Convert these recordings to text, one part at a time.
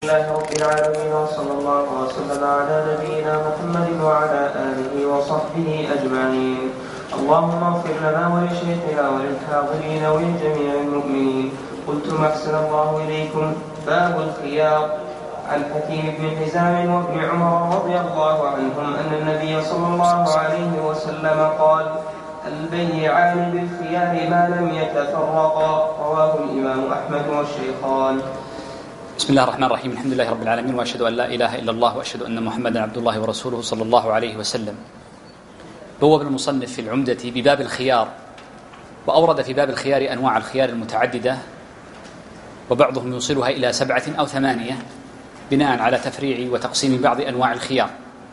لله رب العالمين، وصلى الله وسلم على نبينا محمد وعلى آله وصحبه أجمعين. اللهم اغفر لنا ولشيخنا وللحاضرين ولجميع المؤمنين. قلتم أحسن الله إليكم. باب الخيار. عن حكيم بن حزام وابن عمر رضي الله عنهم أن النبي صلى الله عليه وسلم قال: البيعان بالخيار ما لم يتفرقا. رواه الإمام أحمد والشيخان. بسم الله الرحمن الرحيم. الحمد لله رب العالمين، وأشهد أن لا إله إلا الله، وأشهد أن محمدا عبد الله ورسوله صلى الله عليه وسلم. بوب المصنف في العمدة بباب الخيار، وأورد في باب الخيار أنواع الخيار المتعددة، وبعضهم يوصلها إلى 7 أو 8 بناء على تفريع وتقسيم بعض أنواع الخيار.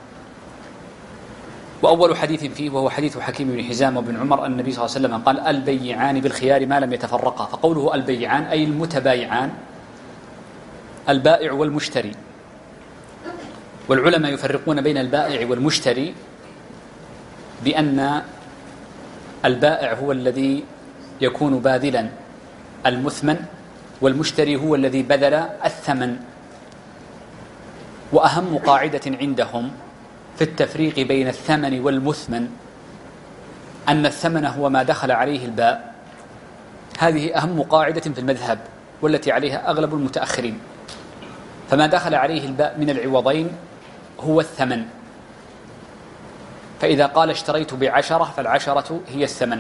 وأول حديث فيه وهو حديث حكيم بن حزام وابن عمر أن النبي صلى الله عليه وسلم قال: البيعان بالخيار ما لم يتفرقا. فقوله البيعان أي المتبايعان، البائع والمشتري. والعلماء يفرقون بين البائع والمشتري بأن البائع هو الذي يكون باذلا المثمن، والمشتري هو الذي بذل الثمن. وأهم قاعدة عندهم في التفريق بين الثمن والمثمن أن الثمن هو ما دخل عليه الباء. هذه أهم قاعدة في المذهب، والتي عليها أغلب المتأخرين. فما دخل عليه الباء من العوضين هو الثمن. فإذا قال اشتريت ب10 فال10 هي الثمن،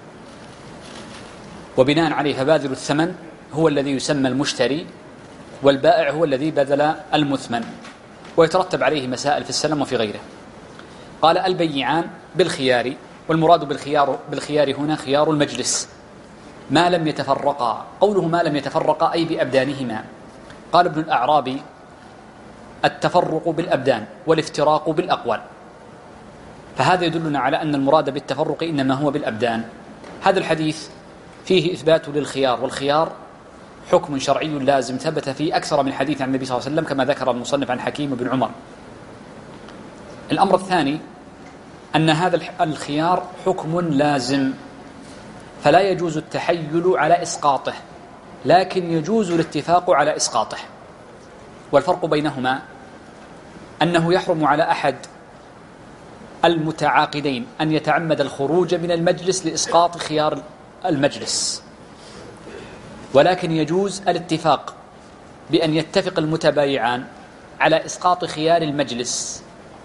وبناء عليه فباذل الثمن هو الذي يسمى المشتري، والبائع هو الذي بذل المثمن، ويترتب عليه مسائل في السلم وفي غيره. قال: البيعان بالخيار. والمراد بالخيار هنا خيار المجلس ما لم يتفرقا. قوله ما لم يتفرقا أي بأبدانهما. قال ابن الأعرابي: التفرق بالأبدان والافتراق بالأقوال. فهذا يدلنا على أن المراد بالتفرق إنما هو بالأبدان. هذا الحديث فيه إثبات للخيار، والخيار حكم شرعي لازم ثبت في أكثر من حديث عن النبي صلى الله عليه وسلم كما ذكر المصنف عن حكيم بن عمر. الأمر الثاني أن هذا الخيار حكم لازم، فلا يجوز التحيل على إسقاطه، لكن يجوز الاتفاق على إسقاطه. والفرق بينهما أنه يحرم على أحد المتعاقدين أن يتعمد الخروج من المجلس لإسقاط خيار المجلس، ولكن يجوز الاتفاق بأن يتفق المتبايعان على إسقاط خيار المجلس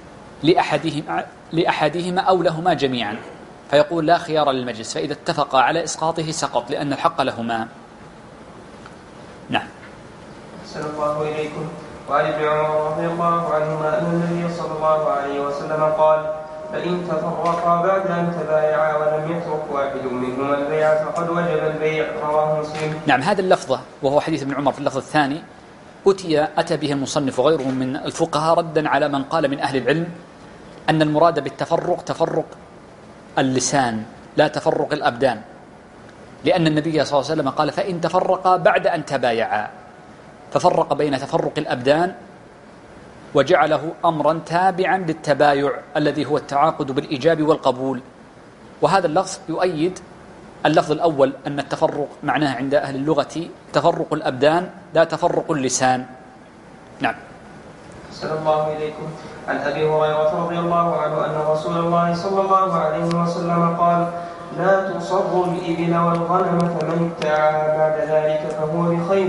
لأحدهما أو لهما جميعا، فيقول لا خيار للمجلس، فإذا اتفقا على إسقاطه سقط لأن الحق لهما. نعم. أحسن الله إليكم. وعن ابن عمر رضي الله عنهما أن النبي صلى الله عليه وسلم قال: فإن تفرقا بعد أن تبايعا ولم يترك واحد منهما البيع فقد وجب البيع. رواه مسلم. نعم. هذا اللفظة وهو حديث ابن عمر في اللفظ الثاني أتى به المصنف وغيرهم من الفقهاء ردا على من قال من أهل العلم أن المراد بالتفرق تفرق اللسان لا تفرق الأبدان، لأن النبي صلى الله عليه وسلم قال: فإن تفرقا بعد أن تبايعا، ففرق بين تفرق الأبدان وجعله أمرا تابعا للتبايع الذي هو التعاقد بالإيجاب والقبول. وهذا اللفظ يؤيد اللفظ الأول أن التفرق معناه عند أهل اللغة تفرق الأبدان لا تفرق اللسان. نعم. أحسن الله إليكم. عن أبي هريرة رضي الله عنه أن رسول الله صلى الله عليه وسلم قال: لا تصر الإبل والغنم، فمن ابتاعها بعد ذلك فهو بخير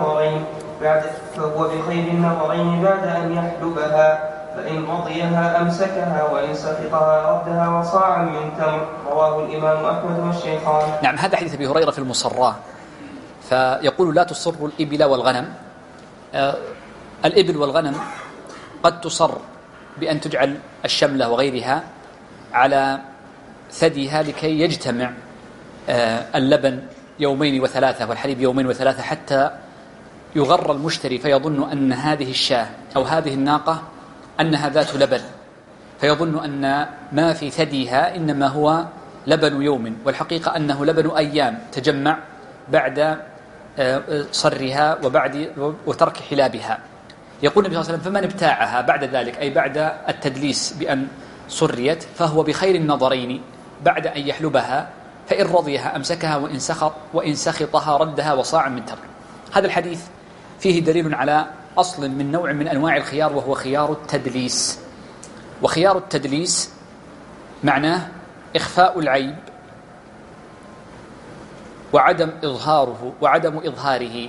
النظرين بعد أن يحلبها، فإن رضيها أمسكها وإن سخطها ردها وصاعا من تمر. رواه الإمام أحمد والشيخان. نعم. هذا حديث أبي هريرة في المصراة، فيقول: لا تصر الإبل والغنم. الإبل والغنم قد تصر بأن تجعل الشملة وغيرها على ثديها لكي يجتمع اللبن 2 و3 والحليب 2 و3 حتى يغر المشتري فيظن أن هذه الشاة أو هذه الناقة أنها ذات لبن، فيظن أن ما في ثديها إنما هو لبن يوم، والحقيقة أنه لبن أيام تجمع بعد صرها وترك حلابها. يقول النبي صلى الله عليه وسلم: فمن ابتاعها بعد ذلك، أي بعد التدليس بأن صريت، فهو بخير النظرين بعد أن يحلبها، فإن رضيها أمسكها وإن سخطها ردها وصاع من تمر. هذا الحديث فيه دليل على أصل من نوع من أنواع الخيار، وهو خيار التدليس. وخيار التدليس معناه إخفاء العيب وعدم إظهاره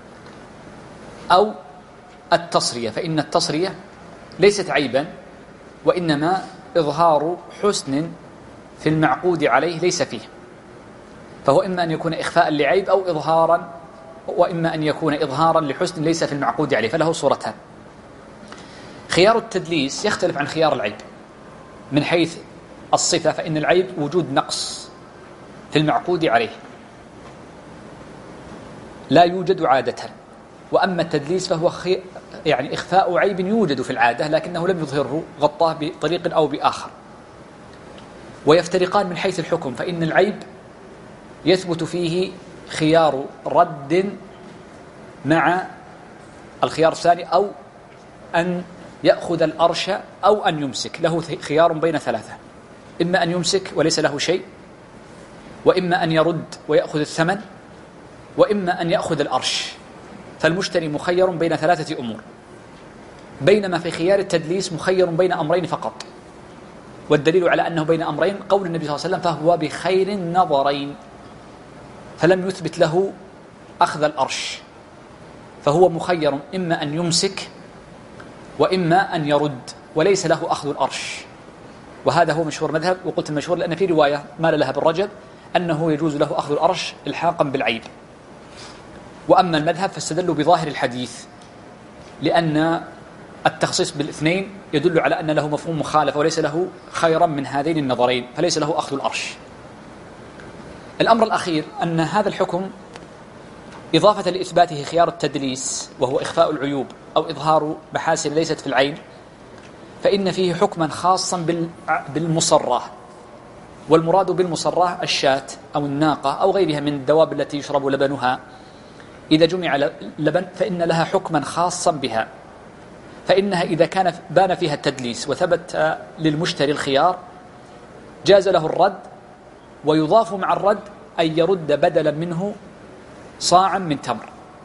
أو التصرية، فإن التصرية ليست عيبا وإنما إظهار حسن في المعقود عليه ليس فيه، فهو إما أن يكون إخفاء لعيب أو إظهارا، وإما أن يكون إظهارا لحسن ليس في المعقود عليه، فله صورتان. خيار التدليس يختلف عن خيار العيب من حيث الصفة، فإن العيب وجود نقص في المعقود عليه لا يوجد عادة، وأما التدليس فهو يعني إخفاء عيب يوجد في العادة لكنه لم يظهره، غطاه بطريق أو بآخر. ويفترقان من حيث الحكم، فإن العيب يثبت فيه خيار رد مع الخيار الثاني، أو أن يأخذ الأرش أو أن يمسك، له خيار بين ثلاثة: إما أن يمسك وليس له شيء، وإما أن يرد ويأخذ الثمن، وإما أن يأخذ الأرش. فالمشتري مخير بين ثلاثة أمور، بينما في خيار التدليس مخير بين أمرين فقط. والدليل على أنه بين أمرين قول النبي صلى الله عليه وسلم: فهو بخير النظرين، فلم يثبت له أخذ الأرش، فهو مخير إما أن يمسك وإما أن يرد، وليس له أخذ الأرش. وهذا هو مشهور مذهب، وقلت المشهور لأن في رواية مال لها بالرجب أنه يجوز له أخذ الأرش إلحاقا بالعيب. وأما المذهب فاستدلوا بظاهر الحديث، لأن التخصيص بالاثنين يدل على أن له مفهوم مخالفة وليس له خيرا من هذين النظرين، فليس له أخذ الأرش. الأمر الأخير أن هذا الحكم إضافة لإثباته خيار التدليس وهو إخفاء العيوب أو إظهار محاسن ليست في العين، فإن فيه حكما خاصا بالمصرة. والمراد بالمصرة الشاة أو الناقة أو غيرها من الدواب التي يشرب لبنها، إذا جمع لبن فإن لها حكما خاصا بها، فإنها إذا كان بان فيها التدليس وثبت للمشتري الخيار جاز له الرد، ويضاف مع الرد أن يرد بدلا منه صاعا من تمر.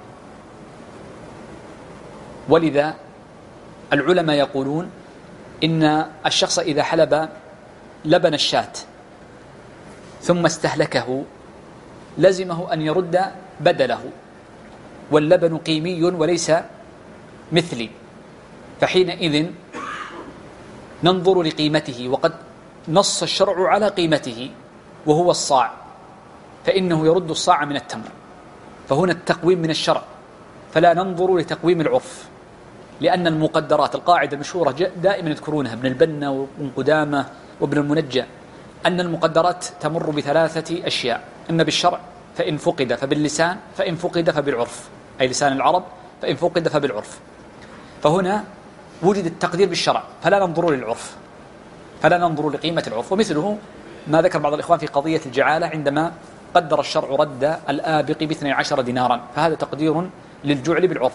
ولذا العلماء يقولون إن الشخص إذا حلب لبن الشاة ثم استهلكه لزمه أن يرد بدله، واللبن قيمي وليس مثلي، فحينئذ ننظر لقيمته، وقد نص الشرع على قيمته وهو الصاع، فإنه يرد الصاع من التمر، فهنا التقويم من الشرع، فلا ننظر لتقويم العرف، لأن المقدرات القاعدة المشهورة دائما يذكرونها ابن البنا وابن قدامة وابن المنجى، أن المقدرات تمر بثلاثة أشياء: إما بالشرع فإن فقد، فباللسان فإن فقد، فبالعرف، أي لسان العرب، فإن فقد فبالعرف. فهنا وجد التقدير بالشرع، فلا ننظر للعرف، فلا ننظر لقيمة العرف. ومثله ما ذكر بعض الإخوان في قضية الجعالة عندما قدر الشرع رد الآبق ب12 دينارا، فهذا تقدير للجعل بالعرف.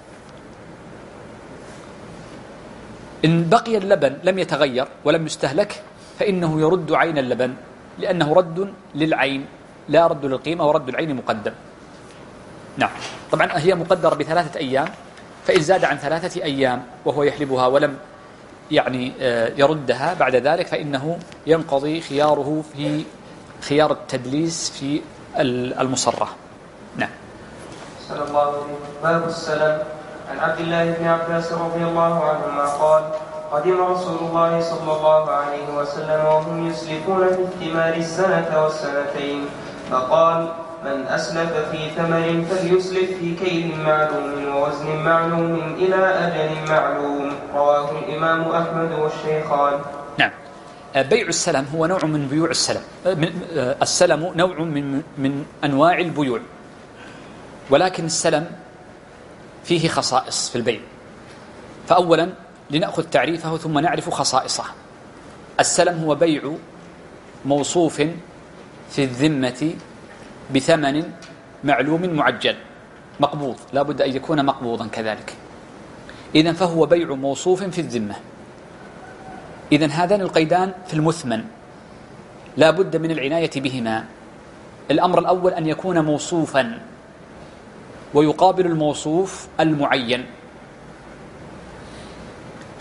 إن بقي اللبن لم يتغير ولم يستهلك فإنه يرد عين اللبن، لأنه رد للعين لا رد للقيمة، ورد العين مقدم. نعم، طبعا هي مقدرة ب3 أيام، فإن زاد عن 3 أيام وهو يحلبها ولم يعني يردها بعد ذلك فإنه ينقضي خياره في خيار التدليس في المصرة. نعم. صلى الله عليه وسلم. باب السلم. عن عبد الله بن عباس رضي الله عنهما قال: قدم رسول الله صلى الله عليه وسلم وهم يسلفون في الثمار السنة والسنتين، فقال: من أسلف في ثمر فليسلف في كيل معلوم ووزن معلوم إلى أجل معلوم. رواه الإمام أحمد والشيخان. نعم. بيع السلم هو نوع من بيوع السلم. السلم نوع من أنواع البيوع، ولكن السلم فيه خصائص في البيع. فأولا لنأخذ تعريفه ثم نعرف خصائصه. السلم هو بيع موصوف في الذمة بثمن معلوم معجل مقبوض، لا بد أن يكون مقبوضا كذلك. إذن فهو بيع موصوف في الذمة. إذن هذان القيدان في المثمن لا بد من العناية بهما. الأمر الأول أن يكون موصوفا، ويقابل الموصوف المعين،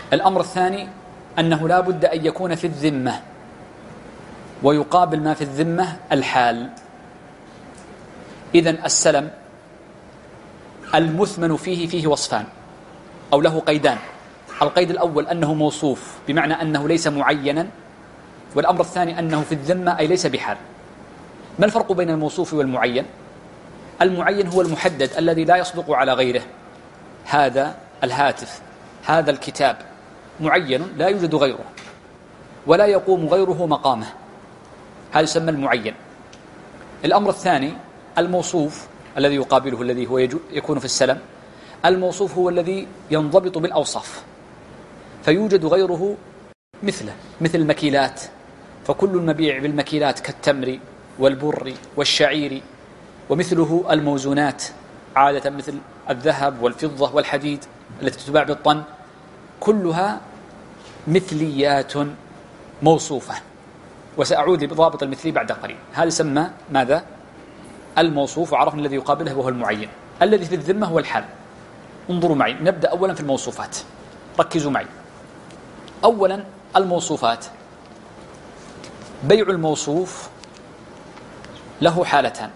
الأمر الثاني أنه لا بد أن يكون في الذمة، ويقابل ما في الذمة الحال. إذن السلم المثمن فيه وصفان أو له قيدان. القيد الأول أنه موصوف بمعنى أنه ليس معينا، والأمر الثاني أنه في الذمة أي ليس بحال. ما الفرق بين الموصوف والمعين؟ المعين هو المحدد الذي لا يصدق على غيره. هذا الهاتف، هذا الكتاب معين لا يوجد غيره ولا يقوم غيره مقامه، هذا يسمى المعين. الأمر الثاني الموصوف الذي يقابله، الذي هو يكون في السلم. الموصوف هو الذي ينضبط بالأوصاف فيوجد غيره مثله، مثل المكيلات، فكل المبيع بالمكيلات كالتمر والبر والشعير، ومثله الموزونات عادة مثل الذهب والفضة والحديد التي تباع بالطن، كلها مثليات موصوفة، وسأعود بضابط المثلي بعد قليل. هذا يسمى ماذا؟ الموصوف، وعرفنا الذي يقابله وهو المعين. الذي في الذمة هو الحال. انظروا معي، نبدأ أولا في الموصوفات، ركزوا معي. أولا الموصوفات، بيع الموصوف له حالتان،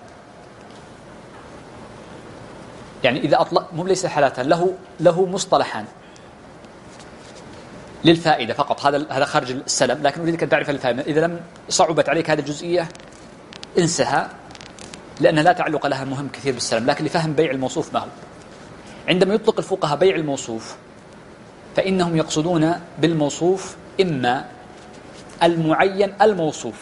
يعني إذا أطلق مو ليس حالتان، له مصطلحان للفائدة فقط. هذا خارج السلم، لكن أريدك أن تعرف الفائدة. إذا لم صعبت عليك هذه الجزئية انسها، لأنها لا تعلق لها مهم كثير بالسلم، لكن لفهم بيع الموصوف ما هو. عندما يطلق الفقهاء بيع الموصوف فإنهم يقصدون بالموصوف إما المعين الموصوف،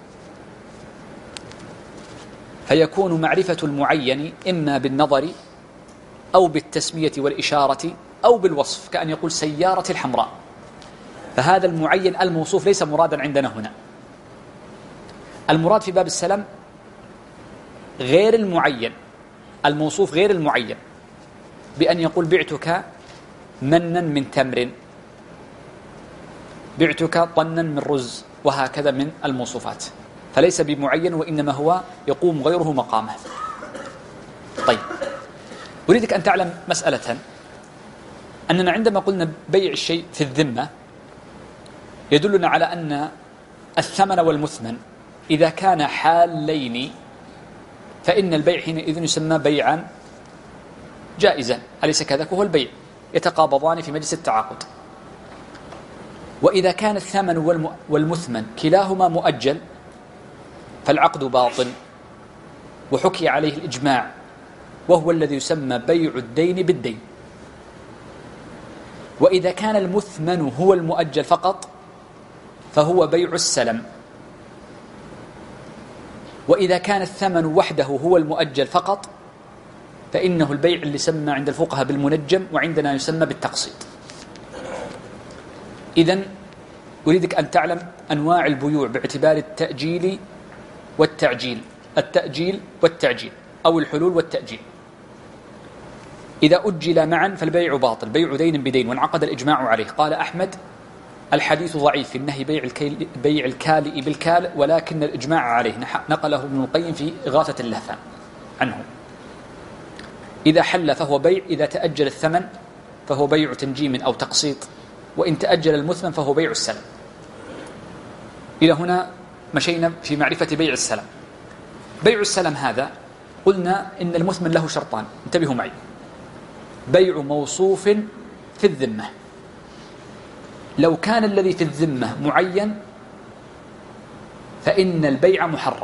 فيكون معرفة المعين إما بالنظر أو بالتسمية والإشارة أو بالوصف، كأن يقول سيارة الحمراء، فهذا المعين الموصوف ليس مرادا عندنا هنا. المراد في باب السلم غير المعين، الموصوف غير المعين، بأن يقول بعتك منا من تمر، بعتك طنا من رز، وهكذا من الموصوفات، فليس بمعين، وإنما هو يقوم غيره مقامه. طيب، أريدك أن تعلم مسألة، أننا عندما قلنا بيع الشيء في الذمة يدلنا على أن الثمن والمثمن إذا كان حالين فإن البيع حينئذ يسمى بيعا جائزا، أليس كذلك؟ وهو البيع يتقابضان في مجلس التعاقد. وإذا كان الثمن والمثمن كلاهما مؤجل فالعقد باطل، وحكي عليه الإجماع، وهو الذي يسمى بيع الدين بالدين. وإذا كان المثمن هو المؤجل فقط فهو بيع السلم. وإذا كان الثمن وحده هو المؤجل فقط فإنه البيع اللي يسمى عند الفقهاء بالمنجم، وعندنا يسمى بالتقسيط. إذن أريدك أن تعلم أنواع البيوع باعتبار التأجيل والتعجيل، التأجيل والتعجيل أو الحلول والتأجيل. إذا أجل معا فالبيع باطل، بيع دين بدين، وانعقد الإجماع عليه. قال أحمد الحديث ضعيف في النهي بيع الكالئ بالكالئ، ولكن الإجماع عليه نقله ابن القيم في إغاثة اللهفان عنه. إذا حل فهو بيع، إذا تأجل الثمن فهو بيع تنجيم أو تقسيط، وإن تأجل المثمن فهو بيع السلم. إلى هنا مشينا في معرفة بيع السلم. بيع السلم هذا قلنا إن المثمن له شرطان، انتبهوا معي. بيع موصوف في الذمة، لو كان الذي في الذمة معين فإن البيع محرم،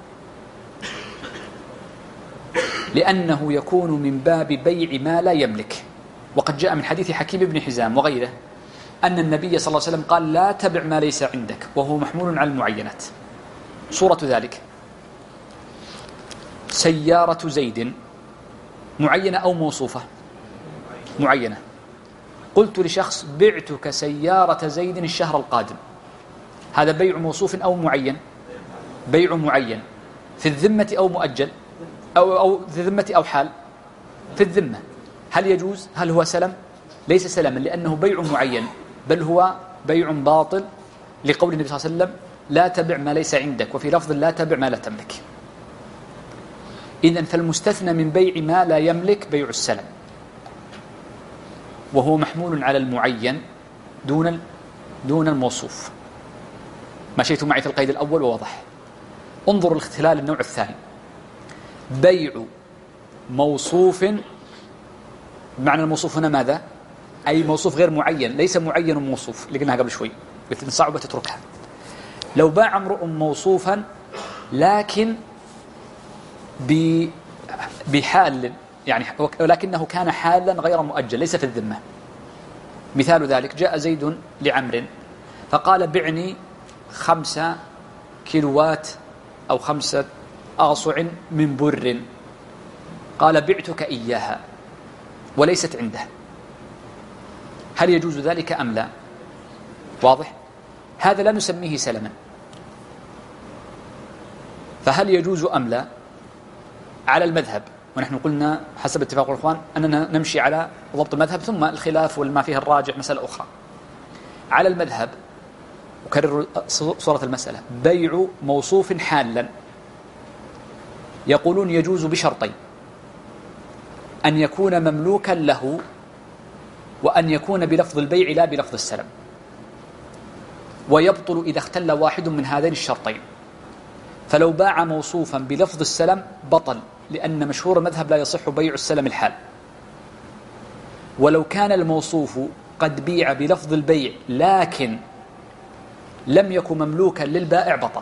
لأنه يكون من باب بيع ما لا يملك. وقد جاء من حديث حكيم بن حزام وغيره أن النبي صلى الله عليه وسلم قال لا تبع ما ليس عندك، وهو محمول على المعينات. صورة ذلك سيارة زيد معينة أو موصوفة؟ معينة. قلت لشخص بعتك سيارة زيد الشهر القادم، هذا بيع موصوف أو معين؟ بيع معين، في الذمة أو مؤجل أو في الذمة أو حال؟ في الذمة. هل يجوز؟ هل هو سلم؟ ليس سلما، لأنه بيع معين، بل هو بيع باطل، لقول النبي صلى الله عليه وسلم لا تبع ما ليس عندك، وفي لفظ لا تبع ما لا تملك. إذن فالمستثنى من بيع ما لا يملك بيع السلم، وهو محمول على المعين، دون الموصوف. مشيتم معي في القيد الأول ووضح. انظروا الاختلال النوع الثاني، بيع موصوف. معنى الموصوف هنا ماذا؟ أي موصوف غير معين، ليس معين موصوف اللي قلناها قبل شوي، قلت إن صعبة تتركها. لو باع امرؤ موصوفا لكن بحال، يعني ولكنه كان حالا غير مؤجل ليس في الذمة. مثال ذلك، جاء زيد لعمر فقال بعني 5 كيلوات أو 5 أغصع من بر، قال بعتك إياها وليست عنده، هل يجوز ذلك أم لا؟ واضح؟ هذا لا نسميه سلما، فهل يجوز أم لا؟ على المذهب، ونحن قلنا حسب اتفاق الإخوان أننا نمشي على ضبط المذهب ثم الخلاف والما فيه الراجح مسألة أخرى. على المذهب أكرر صورة المسألة، بيع موصوف حالا يقولون يجوز بشرطين: أن يكون مملوكا له، وأن يكون بلفظ البيع لا بلفظ السلم، ويبطل إذا اختل واحد من هذين الشرطين. فلو باع موصوفا بلفظ السلم بطل، لأن مشهور المذهب لا يصح بيع السلم الحال. ولو كان الموصوف قد بيع بلفظ البيع لكن لم يكن مملوكا للبائع بطل.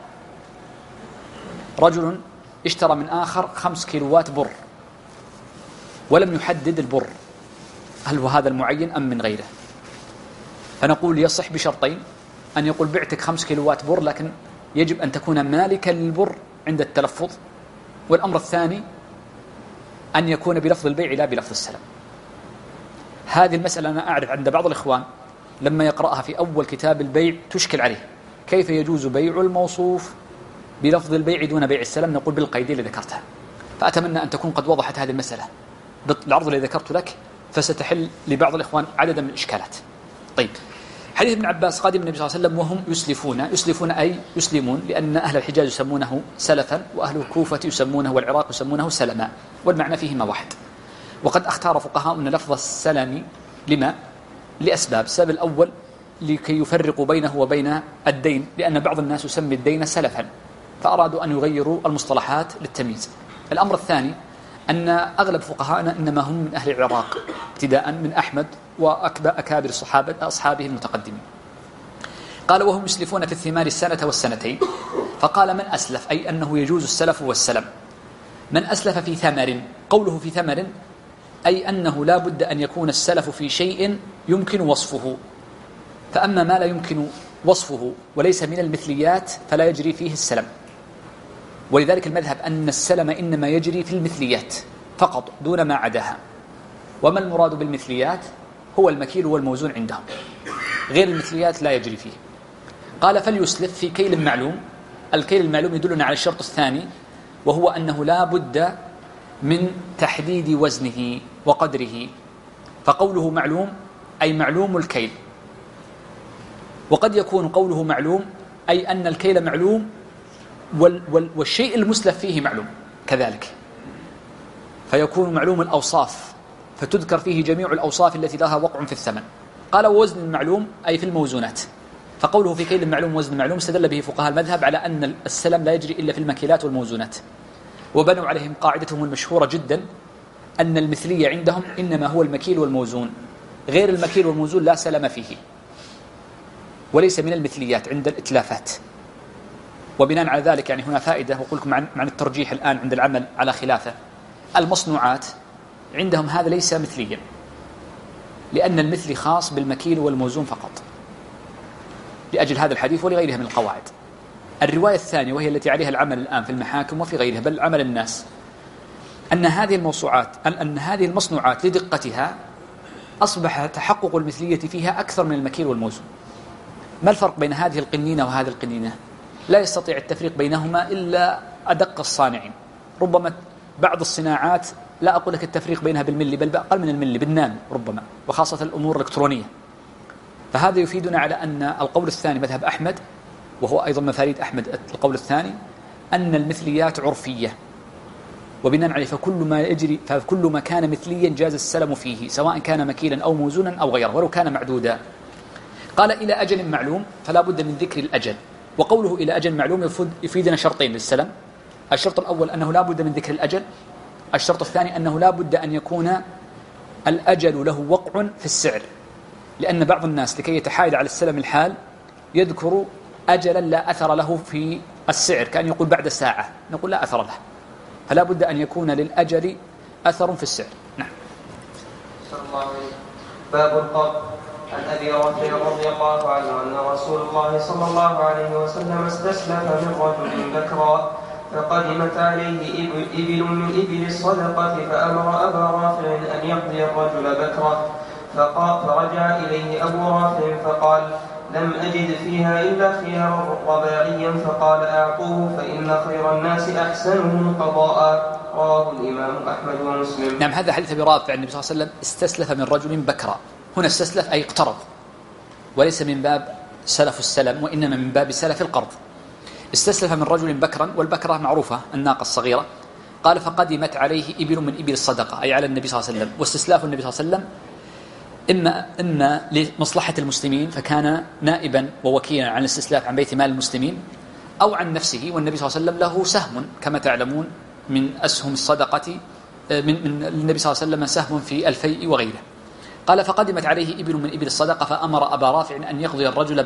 رجل اشترى من آخر 5 كيلوات بر ولم يحدد البر هل هو هذا المعين أم من غيره، فنقول يصح بشرطين: أن يقول بعتك 5 كيلوات بر لكن يجب أن تكون مالكا للبر عند التلفظ، والأمر الثاني أن يكون بلفظ البيع لا بلفظ السلم. هذه المسألة أنا أعرف عند بعض الإخوان لما يقرأها في أول كتاب البيع تشكل عليه، كيف يجوز بيع الموصوف بلفظ البيع دون بيع السلم؟ نقول بالقيدين اللي ذكرتها. فأتمنى أن تكون قد وضحت هذه المسألة بالعرض الذي ذكرت لك، فستحل لبعض الإخوان عددا من الإشكالات. طيب، حديث ابن عباس قادم النبي صلى الله عليه وسلم وهم يسلفون أي يسلمون، لأن أهل الحجاز يسمونه سلفا وأهل الكوفة يسمونه والعراق يسمونه سلما، والمعنى فيهما واحد. وقد اختار فقهاء أن لفظ السلم لما؟ لأسباب. السبب الأول لكي يفرقوا بينه وبين الدين، لأن بعض الناس يسمي الدين سلفا، فأرادوا أن يغيروا المصطلحات للتمييز. الأمر الثاني أن أغلب فقهاءنا إنما هم من أهل العراق، ابتداء من أحمد وأكابر أصحابه المتقدمين. قال وهم يسلفون في الثمار السنة والسنتين، فقال من أسلف، أي أنه يجوز السلف والسلم. من أسلف في ثمر، قوله في ثمر أي أنه لا بد أن يكون السلف في شيء يمكن وصفه، فأما ما لا يمكن وصفه وليس من المثليات فلا يجري فيه السلم. ولذلك المذهب أن السلم إنما يجري في المثليات فقط دون ما عداها. وما المراد بالمثليات؟ هو المكيل والموزون عندهم، غير المثليات لا يجري فيه. قال فليسلف في كيل معلوم. الكيل المعلوم يدلنا على الشرط الثاني، وهو أنه لا بد من تحديد وزنه وقدره، فقوله معلوم أي معلوم الكيل. وقد يكون قوله معلوم أي أن الكيل معلوم والشيء المسلف فيه معلوم كذلك، فيكون معلوم الأوصاف، فتذكر فيه جميع الأوصاف التي لها وقع في الثمن. قال ووزن المعلوم أي في الموزونات، فقوله في كيل المعلوم وزن المعلوم استدل به فقهاء المذهب على أن السلم لا يجري إلا في المكيلات والموزونات، وبنوا عليهم قاعدتهم المشهورة جدا أن المثلية عندهم إنما هو المكيل والموزون، غير المكيل والموزون لا سلم فيه وليس من المثليات عند الإتلافات. وبناء على ذلك يعني هنا فائدة، وأقول لكم عن الترجيح الآن عند العمل على خلافه. المصنوعات عندهم هذا ليس مثليا، لأن المثل خاص بالمكيل والموزون فقط، لأجل هذا الحديث ولغيرها من القواعد. الرواية الثانية وهي التي عليها العمل الآن في المحاكم وفي غيرها بل عمل الناس، أن هذه المصنوعات لدقتها أصبح تحقق المثلية فيها أكثر من المكيل والموزون. ما الفرق بين هذه القنينة وهذه القنينة؟ لا يستطيع التفريق بينهما إلا أدق الصانعين. ربما بعض الصناعات لا أقول لك التفريق بينها بالملي، بل أقل من الملي بالنانو ربما، وخاصة الأمور الإلكترونية. فهذا يفيدنا على أن القول الثاني مذهب أحمد، وهو أيضا مفاريد أحمد القول الثاني، أن المثليات عرفية، وبناء عليه فكل ما كان مثليا جاز السلم فيه، سواء كان مكيلا أو موزونا أو غيره ولو كان معدودا. قال إلى أجل معلوم فلا بد من ذكر الأجل. وقوله إلى أجل معلوم يفيدنا شرطين للسلم. الشرط الأول أنه لا بد من ذكر الأجل. الشرط الثاني أنه لا بد أن يكون الأجل له وقع في السعر، لأن بعض الناس لكي يتحايل على السلم الحال يذكر أجلا لا أثر له في السعر، كأن يقول بعد ساعة، نقول لا أثر له، فلا بد أن يكون للأجل أثر في السعر. نعم. باب القرض. عن أبي رافع رضي الله عنه أن رسول الله صلى الله عليه وسلم استسلف من رجل بكرا، فقدمت عليه إبل من إبل الصدقة، فأمر أبا رافع أن يقضي الرجل بكرة، فرجع إليه أبو رافع فقال: لم أجد فيها إلا خيارا رباعيا، فقال: أعطوه فإن خير الناس أحسنهم قضاء. رواه الإمام أحمد ومسلم. نعم، هذا حديث أبي رافع النبي صلى الله عليه وسلم استسلف من رجل بكرا. هنا استسلف أي اقترض، وليس من باب سلف السلم، وإنما من باب سلف القرض. استسلف من رجل بكرا، والبكرة معروفة الناقة الصغيرة. قال: فقدمت عليه إبل من إبل الصدقة، أي على النبي صلى الله عليه وسلم. واستسلاف النبي صلى الله عليه وسلم إما لمصلحة المسلمين، فكان نائبا ووكيلا عن الاستسلاف عن بيت مال المسلمين، أو عن نفسه، والنبي صلى الله عليه وسلم له سهم كما تعلمون من أسهم الصدقة، من النبي صلى الله عليه وسلم سهم في الفيء وغيره. قال: فقدمت عليه إبل من إبل الصدقة، فأمر أبا رافع أن يقضي الرجل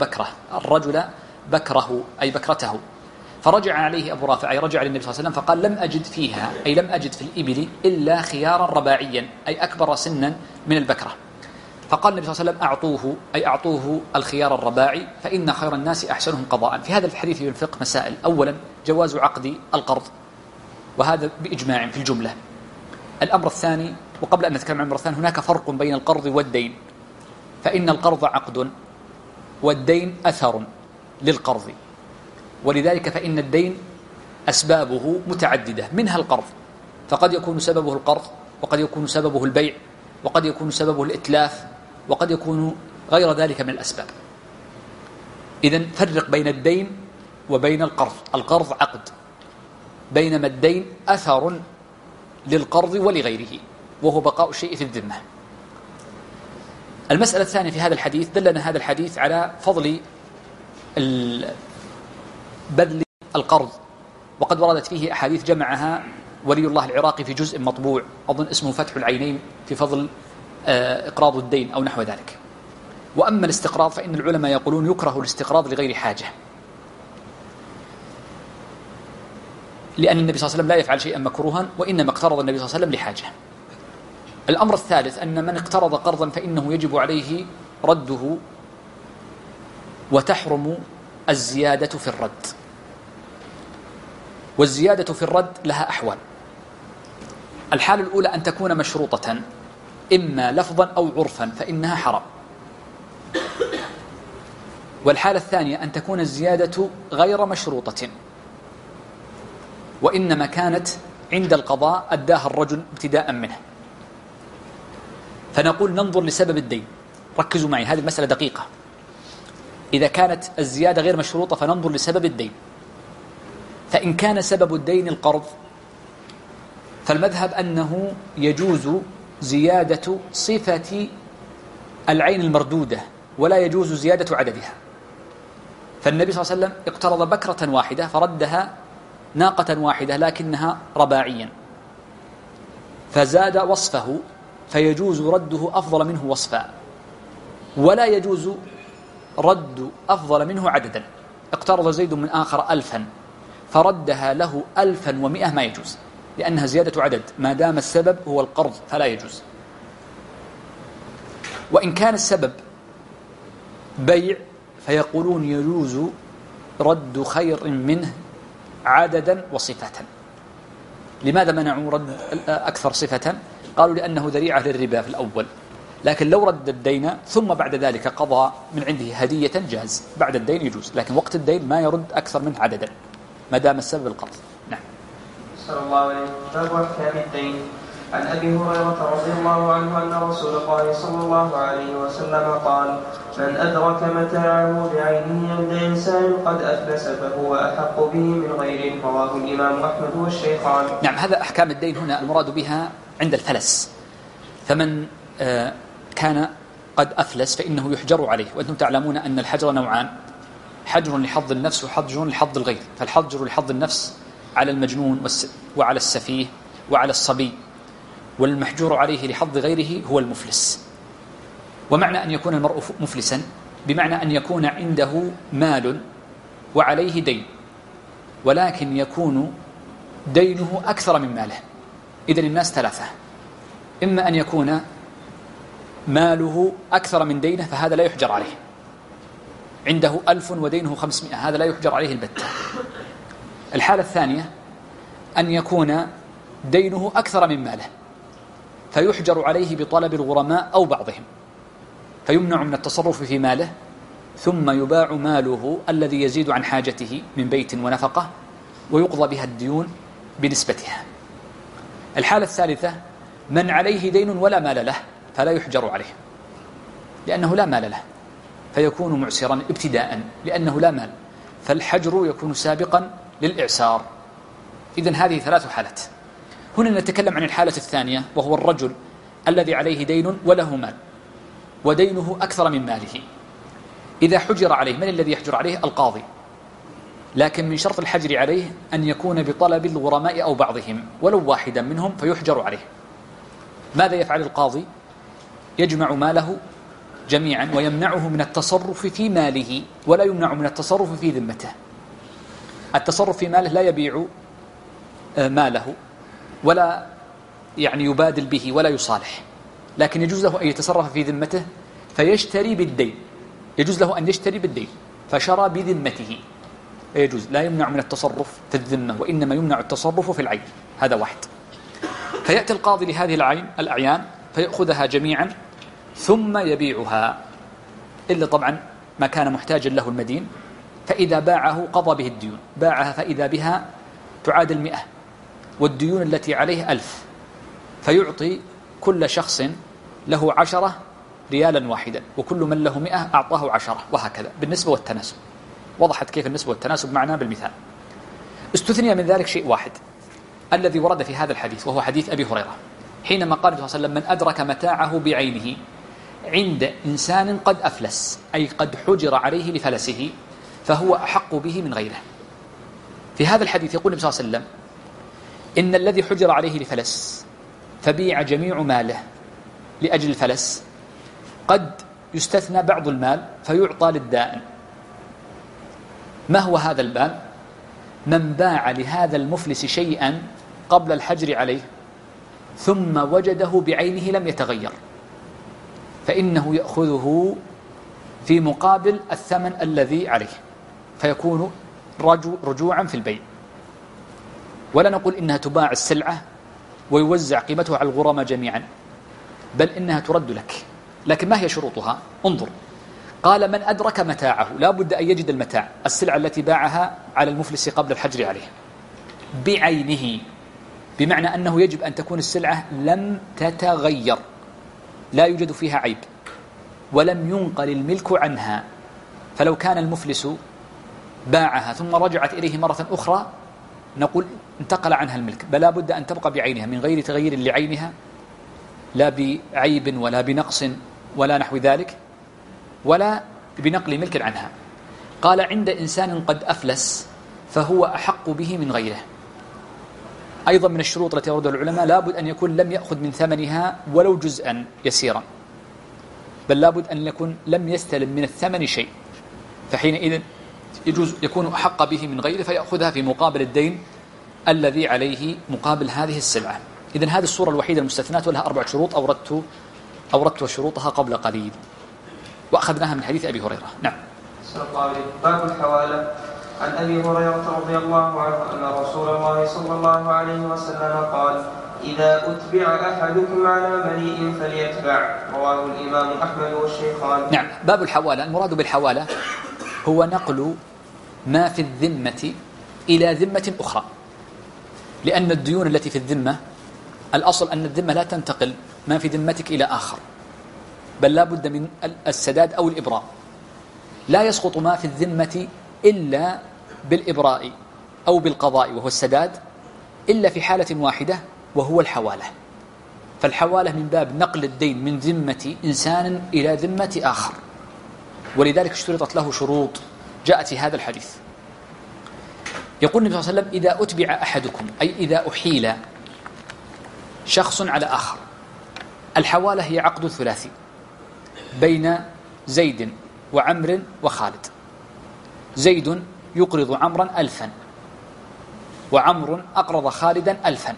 بكره أي بكرته. فرجع عليه أبو رافع أي رجع للنبي صلى الله عليه وسلم فقال: لم أجد فيها أي لم أجد في الإبل إلا خيارا رباعيا أي أكبر سنا من البكرة. فقال النبي صلى الله عليه وسلم: أعطوه أي أعطوه الخيار الرباعي فإن خير الناس أحسنهم قضاء. في هذا الحديث ينفق مسائل. أولا، جواز عقد القرض، وهذا بإجماع في الجملة. الأمر الثاني، وقبل أن نتكلم عن الأمر الثاني، هناك فرق بين القرض والدين، فإن القرض عقد والدين أثر للقرض، ولذلك فإن الدين أسبابه متعددة، منها القرض، فقد يكون سببه القرض، وقد يكون سببه البيع، وقد يكون سببه الإتلاف، وقد يكون غير ذلك من الأسباب. إذن فرق بين الدين وبين القرض. القرض عقد، بينما الدين أثر للقرض ولغيره، وهو بقاء الشيء في الذمة. المسألة الثانية في هذا الحديث، دلنا هذا الحديث على فضل بذل القرض، وقد وردت فيه أحاديث جمعها ولي الله العراقي في جزء مطبوع أظن اسمه فتح العينين في فضل إقراض الدين أو نحو ذلك. وأما الاستقراض فإن العلماء يقولون يكره الاستقراض لغير حاجة، لأن النبي صلى الله عليه وسلم لا يفعل شيئا مكروها، وإنما اقترض النبي صلى الله عليه وسلم لحاجة. الأمر الثالث أن من اقترض قرضا فإنه يجب عليه رده، وتحرم الزيادة في الرد. والزيادة في الرد لها أحوال. الحالة الأولى أن تكون مشروطة إما لفظا أو عرفا فإنها حرام. والحالة الثانية أن تكون الزيادة غير مشروطة، وإنما كانت عند القضاء أداها الرجل ابتداء منه. فنقول ننظر لسبب الدين. ركزوا معي، هذه المسألة دقيقة. إذا كانت الزيادة غير مشروطة فننظر لسبب الدين. فإن كان سبب الدين القرض فالمذهب أنه يجوز زيادة صفة العين المردودة ولا يجوز زيادة عددها. فالنبي صلى الله عليه وسلم اقترض بكرة واحدة فردها ناقة واحدة لكنها رباعيا، فزاد وصفه، فيجوز رده أفضل منه وصفا، ولا يجوز رد أفضل منه عددا. اقترض زيد من آخر 1000 فردها له 1100، ما يجوز، لأنها زيادة عدد، ما دام السبب هو القرض فلا يجوز. وإن كان السبب بيع فيقولون يجوز رد خير منه عددا وصفة. لماذا منعوا رد أكثر صفة؟ قالوا لأنه ذريعة للربا في الأول، لكن لو رد الدين ثم بعد ذلك قضى من عنده هدية جاز، بعد الدين يجوز، لكن وقت الدين ما يرد أكثر منه عددا ما دام السبب القرض. نعم. صلى الله عليه وسلم. باب أحكام الدين. عن أبي هريرة رضي الله عنه أن رسول الله صلى الله عليه وسلم قال: من أدرك متاعه بعينه عند إنسان قد أفلس فهو أحق به من غيره. رواه الإمام أحمد والشيخان. نعم، هذا أحكام الدين هنا المراد بها عند الفلس. فمن كان قد أفلس فإنه يحجر عليه. وأنتم تعلمون أن الحجر نوعان: حجر لحظ النفس وحجر لحظ الغير. فالحجر لحظ النفس على المجنون وعلى السفيه وعلى الصبي، والمحجور عليه لحظ غيره هو المفلس. ومعنى أن يكون المرء مفلسا بمعنى أن يكون عنده مال وعليه دين، ولكن يكون دينه أكثر من ماله. إذن الناس ثلاثة: إما أن يكون ماله أكثر من دينه فهذا لا يحجر عليه، عنده 1000 ودينه 500، هذا لا يحجر عليه البتة. الحالة الثانية أن يكون دينه أكثر من ماله فيحجر عليه بطلب الغرماء أو بعضهم، فيمنع من التصرف في ماله، ثم يباع ماله الذي يزيد عن حاجته من بيت ونفقة ويقضى بها الديون بنسبتها. الحالة الثالثة من عليه دين ولا مال له فلا يحجر عليه لأنه لا مال له، فيكون معسرا ابتداء لأنه لا مال، فالحجر يكون سابقا للإعسار. إذن هذه 3 حالات. هنا نتكلم عن الحالة الثانية، وهو الرجل الذي عليه دين وله مال ودينه أكثر من ماله. إذا حجر عليه، من الذي يحجر عليه؟ القاضي، لكن من شرط الحجر عليه أن يكون بطلب الغرماء أو بعضهم ولو واحدا منهم فيحجر عليه. ماذا يفعل القاضي؟ يجمع ماله جميعا ويمنعه من التصرف في ماله ولا يمنع من التصرف في ذمته. التصرف في ماله لا يبيع ماله ولا يبادل به ولا يصالح، لكن يجوز له أن يتصرف في ذمته فيشتري بالدين، يجوز له أن يشتري بالدين فشرى بذمته، يجوز، لا يمنع من التصرف في الذمة وإنما يمنع التصرف في العين. هذا واحد. فيأتي القاضي لهذه الأعيان فيأخذها جميعا ثم يبيعها، إلا طبعا ما كان محتاجا له المدين، فإذا باعه قضى به الديون، باعها فإذا بها تعادل 100 والديون التي عليه 1000، فيعطي كل شخص له 10 ريالا واحدا، وكل من له 100 أعطاه 10، وهكذا بالنسبة والتناسب. وضحت كيف النسبة والتناسب معنا بالمثال. استثني من ذلك شيء واحد الذي ورد في هذا الحديث، وهو حديث أبي هريرة حينما قال صلى الله عليه وسلم: من أدرك متاعه بعينه عند إنسان قد أفلس، أي قد حجر عليه لفلسه، فهو أحق به من غيره. في هذا الحديث يقول النبي صلى الله عليه وسلم: إن الذي حجر عليه لفلس فبيع جميع ماله لأجل الفلس، قد يستثنى بعض المال فيعطى للدائن. ما هو هذا المال؟ من باع لهذا المفلس شيئا قبل الحجر عليه ثم وجده بعينه لم يتغير، فإنه يأخذه في مقابل الثمن الذي عليه، فيكون رجوعا في البيع. ولا نقول إنها تباع السلعة ويوزع قيمتها على الغرماء جميعا، بل إنها ترد لك. لكن ما هي شروطها؟ انظر، قال: من أدرك متاعه، لا بد أن يجد المتاع، السلعة التي باعها على المفلس قبل الحجر عليه بعينه، بمعنى أنه يجب أن تكون السلعة لم تتغير، لا يوجد فيها عيب، ولم ينقل الملك عنها. فلو كان المفلس باعها ثم رجعت إليه مرة أخرى نقول انتقل عنها الملك، بل لا بد أن تبقى بعينها من غير تغيير لعينها، لا بعيب ولا بنقص ولا نحو ذلك، ولا بنقل ملك عنها. قال: عند إنسان قد أفلس فهو أحق به من غيره. أيضا من الشروط التي أوردها العلماء لا بد أن يكون لم يأخذ من ثمنها ولو جزءا يسيرا، بل لا بد أن يكون لم يستلم من الثمن شيء، فحينئذ يجوز يكون أحق به من غيره فيأخذها في مقابل الدين الذي عليه مقابل هذه السلعة. إذن هذه الصورة الوحيدة المستثناة، ولها 4 شروط أوردت شروطها قبل قليل وأخذناها من حديث أبي هريرة. نعم. باب الحوالة. عن أبي هريرة رضي الله عنه أن رسول الله صلى الله عليه وسلم قال: إذا أتبع أحدكم على مليء فليتبع. رواه الإمام أحمد والشيخان. نعم. باب الحوالة، المراد بالحوالة هو نقل ما في الذمة إلى ذمة أخرى، لأن الديون التي في الذمة الأصل أن الذمة لا تنتقل ما في ذمتك إلى آخر، بل لا بد من السداد أو الإبراء. لا يسقط ما في الذمة إلا بالإبراء أو بالقضاء وهو السداد، إلا في حالة واحدة وهو الحوالة. فالحوالة من باب نقل الدين من ذمة إنسان إلى ذمة آخر، ولذلك اشترطت له شروط جاءت في هذا الحديث. يقول النبي صلى الله عليه وسلم: إذا أتبع أحدكم، أي إذا أحيل شخص على آخر. الحوالة هي عقد ثلاثي بين زيد وعمر وخالد. زيد يقرض عمرا 1000، وعمر أقرض خالدا 1000،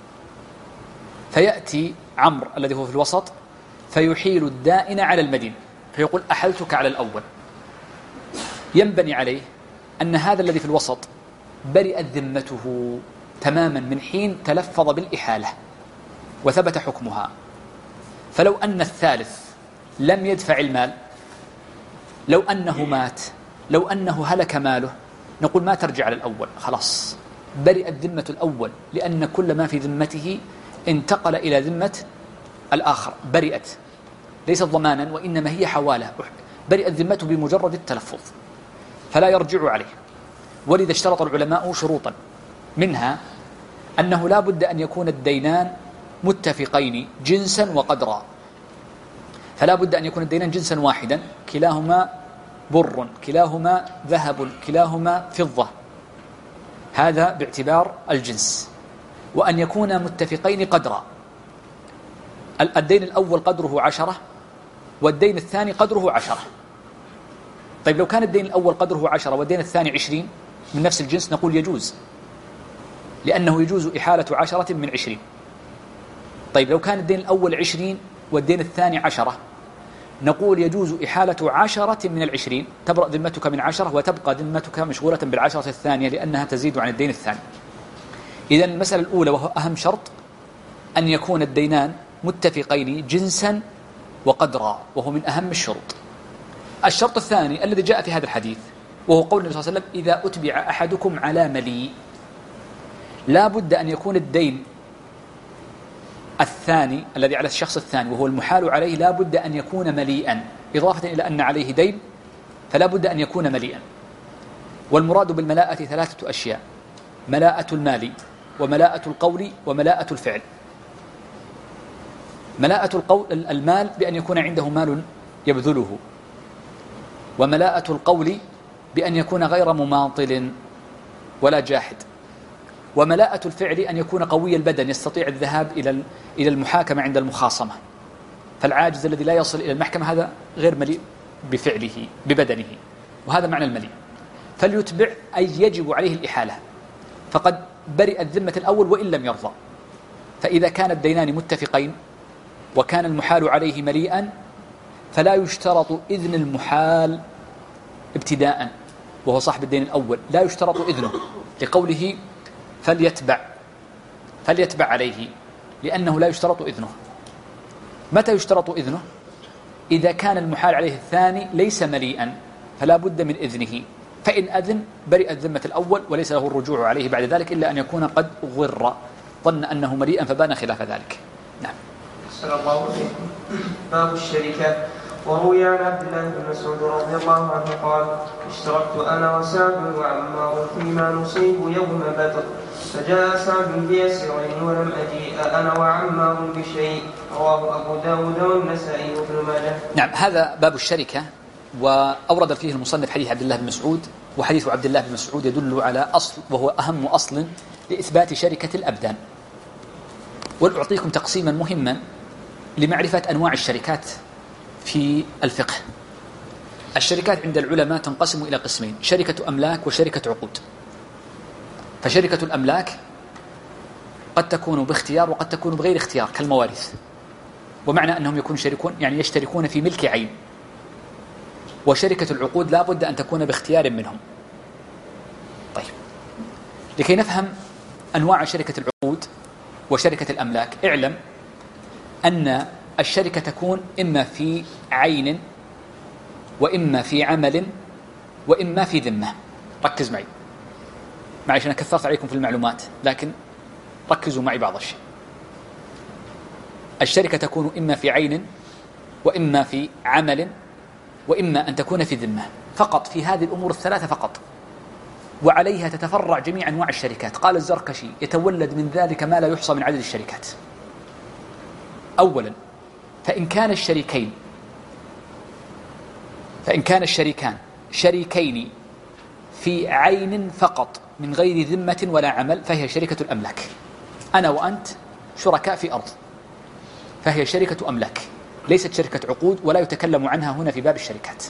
فيأتي عمرو الذي هو في الوسط فيحيل الدائن على المدين، فيقول: أحلتك على الأول. ينبني عليه أن هذا الذي في الوسط برئت ذمته تماما من حين تلفظ بالإحالة وثبت حكمها. فلو أن الثالث لم يدفع المال، لو أنه مات، لو أنه هلك ماله، نقول ما ترجع على الأول، خلاص برئت ذمة الأول، لأن كل ما في ذمته انتقل إلى ذمة الآخر. برئت ليست ضمانا، وإنما هي حوالة. برئت ذمته بمجرد التلفظ، فلا يرجع عليه. ولذا اشترط العلماء شروطا، منها أنه لا بد أن يكون الدينان متفقين جنسا وقدرا، فلا بد أن يكون الدينان جنسا واحدا، كلاهما بر، كلاهما ذهب، كلاهما فضة، هذا باعتبار الجنس. وأن يكون متفقين قدرا، الدين الأول قدره 10 والدين الثاني قدره 10. طيب لو كان الدين الأول قدره 10 والدين الثاني 20 من نفس الجنس، نقول يجوز، لأنه يجوز إحالة 10 من 20. طيب لو كان الدين الأول 20 والدين الثاني 10، نقول يجوز إحالة 10 من 20، تبرأ ذمتك من 10 وتبقى ذمتك مشغولة بال10 الثانية، لأنها تزيد عن الدين الثاني. إذن المسألة الأولى وهو أهم شرط أن يكون الدينان متفقين جنسا وقدرا، وهو من أهم الشروط. الشرط الثاني الذي جاء في هذا الحديث وهو قول النبي صلى الله عليه وسلم: إذا أتبع أحدكم على مليء، لا بد أن يكون الدين الثاني الذي على الشخص الثاني وهو المحال عليه لا بد أن يكون مليئا، إضافة إلى أن عليه دين فلا بد أن يكون مليئا. والمراد بالملاءة 3 أشياء: ملاءة المال، وملاءة القول، وملاءة الفعل. ملاءة المال بأن يكون عنده مال يبذله، وملاءة القول بأن يكون غير مماطل ولا جاحد، وملاءة الفعل أن يكون قوي البدن يستطيع الذهاب إلى المحاكمة عند المخاصمة. فالعاجز الذي لا يصل إلى المحكمة هذا غير مليء بفعله ببدنه، وهذا معنى المليء. فليتبع أي يجب عليه الإحالة، فقد برئت ذمة الأول وإن لم يرضى. فإذا كان الدينان متفقين وكان المحال عليه مليئا، فلا يشترط إذن المحال ابتداء، وهو صاحب الدين الأول لا يشترط إذنه، لقوله فليتبع عليه، لأنه لا يشترط إذنه. متى يشترط إذنه؟ إذا كان المحال عليه الثاني ليس مليئا، فلا بد من إذنه، فإن أذن برئت ذمة الأول وليس له الرجوع عليه بعد ذلك، إلا أن يكون قد غر، ظن أنه مليئا فبان خلاف ذلك. نعم. صلى الله عليكم. باب الشركة. وروي عن عبد الله بن مسعود رضي الله عنه قال: اشتركت أنا وسعد وعمار فيما نصيب يوم بدر، فجاء سعد بيسرين ولم أجيء أنا وعمار بشيء. رواه أبو داود والنسائي وابن ماجه. نعم، هذا باب الشركة. وأورد فيه المصنف حديث عبد الله بن مسعود، وحديث عبد الله بن مسعود يدل على أصل وهو أهم أصل لإثبات شركة الأبدان. وأعطيكم تقسيما مهما لمعرفة أنواع الشركات في الفقه. الشركات عند العلماء تنقسم إلى قسمين: شركة أملاك وشركة عقود. فشركة الأملاك قد تكون باختيار وقد تكون بغير اختيار كالمواريث، ومعنى أنهم يكونوا شريكون يعني يشتركون في ملك عين. وشركة العقود لا بد أن تكون باختيار منهم. طيب، لكي نفهم أنواع شركة العقود وشركة الأملاك، اعلم أن الشركة تكون إما في عين، وإما في عمل، وإما في ذمة. ركز معي، معلش أنا كثرت عليكم في المعلومات، لكن ركزوا معي بعض الشيء. الشركة تكون إما في عين، وإما في عمل، وإما أن تكون في ذمة، فقط في هذه الأمور الثلاثة فقط، وعليها تتفرع جميع أنواع الشركات. قال الزركشي: يتولد من ذلك ما لا يحصى من عدد الشركات. أولا فإن كان الشريكان شريكين في عين فقط من غير ذمة ولا عمل فهي شركة الأملاك. أنا وأنت شركاء في أرض، فهي شركة أملاك ليست شركة عقود، ولا يتكلم عنها هنا في باب الشركات.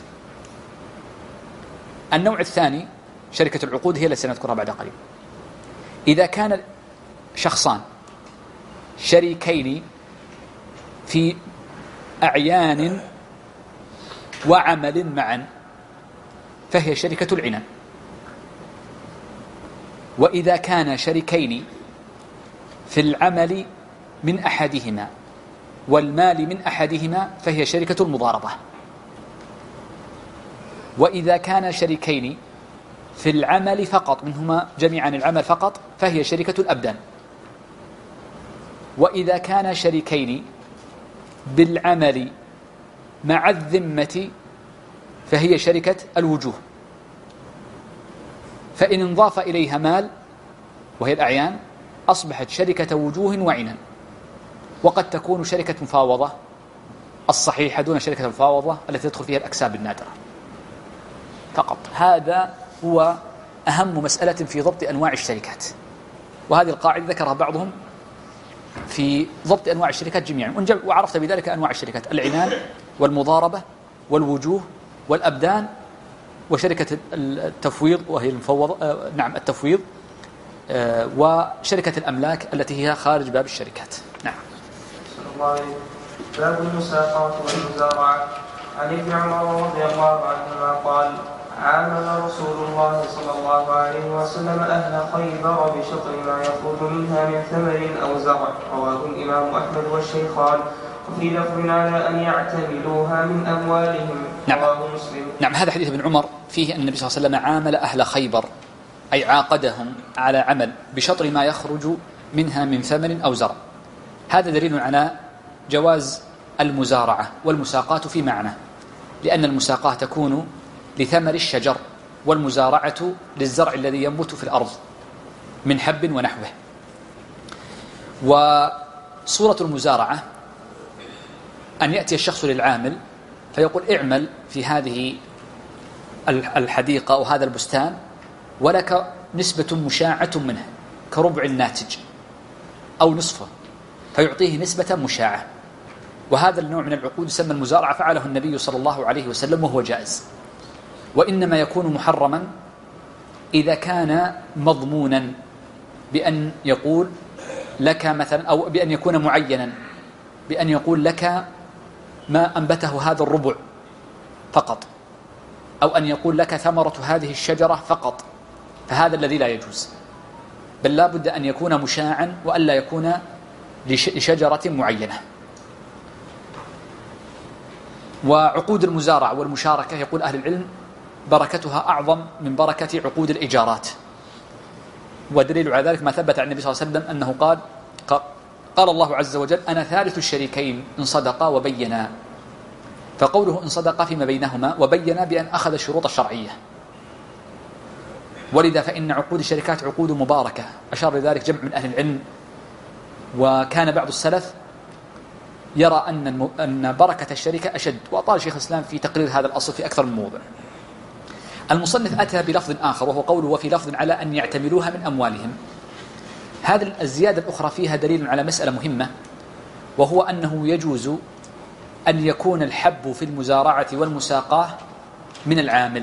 النوع الثاني شركة العقود هي التي سنذكرها بعد قليل. إذا كان شخصان شريكين في أعيان وعمل معا فهي شركة العنان. وإذا كان شريكين في العمل من أحدهما والمال من أحدهما فهي شركة المضاربة. وإذا كان شريكين في العمل فقط منهما جميعا العمل فقط فهي شركة الأبدان. وإذا كان شريكين بالعمل مع الذمة فهي شركة الوجوه. فإن انضاف إليها مال وهي الأعيان أصبحت شركة وجوه وعنان. وقد تكون شركة مفاوضة الصحيحة دون شركة المفاوضة التي تدخل فيها الأكساب النادرة فقط. هذا هو أهم مسألة في ضبط أنواع الشركات، وهذه القاعدة ذكرها بعضهم في ضبط أنواع الشركات جميعا، وعرفت بذلك أنواع الشركات: العنان والمضاربة والوجوه والأبدان وشركة التفويض وهي المفوضة التفويض، وشركة الأملاك التي هي خارج باب الشركات. نعم. باب المساقات والمزارعة. عن ابن عمر رضي الله عنهما قال: عامل رسول الله صلى الله عليه وسلم أهل خيبر بشطر ما يخرج منها من ثمر أو زرع. رواه الإمام أحمد والشيخان، وفي لفظ على أن يعتملوها من أموالهم. رواه مسلم. نعم، هذا حديث ابن عمر فيه أن النبي صلى الله عليه وسلم عامل أهل خيبر، أي عاقدهم على عمل بشطر ما يخرج منها من ثمر أو زرع. هذا دليل على جواز المزارعة والمساقات في معنى، لأن المساقات تكون لثمر الشجر والمزارعة للزرع الذي ينبت في الأرض من حب ونحوه. وصورة المزارعة أن يأتي الشخص للعامل فيقول: اعمل في هذه الحديقة أو هذا البستان ولك نسبة مشاعة منه كربع الناتج أو نصفه، فيعطيه نسبة مشاعة. وهذا النوع من العقود يسمى المزارعة، فعله النبي صلى الله عليه وسلم وهو جائز. وإنما يكون محرما إذا كان مضمونا بأن يقول لك مثلا، أو بأن يكون معينا بأن يقول لك ما أنبته هذا الربع فقط، أو أن يقول لك ثمرة هذه الشجرة فقط، فهذا الذي لا يجوز، بل لا بد أن يكون مشاعا وألا يكون لشجرة معينة. وعقود المزارع والمشاركة يقول أهل العلم بركتها أعظم من بركة عقود الإيجارات، ودليل على ذلك ما ثبت عن النبي صلى الله عليه وسلم أنه قال الله عز وجل: أنا ثالث الشريكين إن صدقا وبينا. فقوله إن صدقا فيما بينهما وبينا بأن أخذ الشروط الشرعية. ولذا فإن عقود الشركات عقود مباركة، أشار لذلك جمع من أهل العلم. وكان بعض السلف يرى أن بركة الشركة أشد، وأطال شيخ الإسلام في تقرير هذا الأصل في أكثر من موضع. المصنف أتى بلفظ آخر وهو قوله: وفي لفظ على أن يعتملوها من أموالهم. هذه الزيادة الأخرى فيها دليل على مسألة مهمة، وهو أنه يجوز أن يكون الحب في المزارعة والمساقاة من العامل.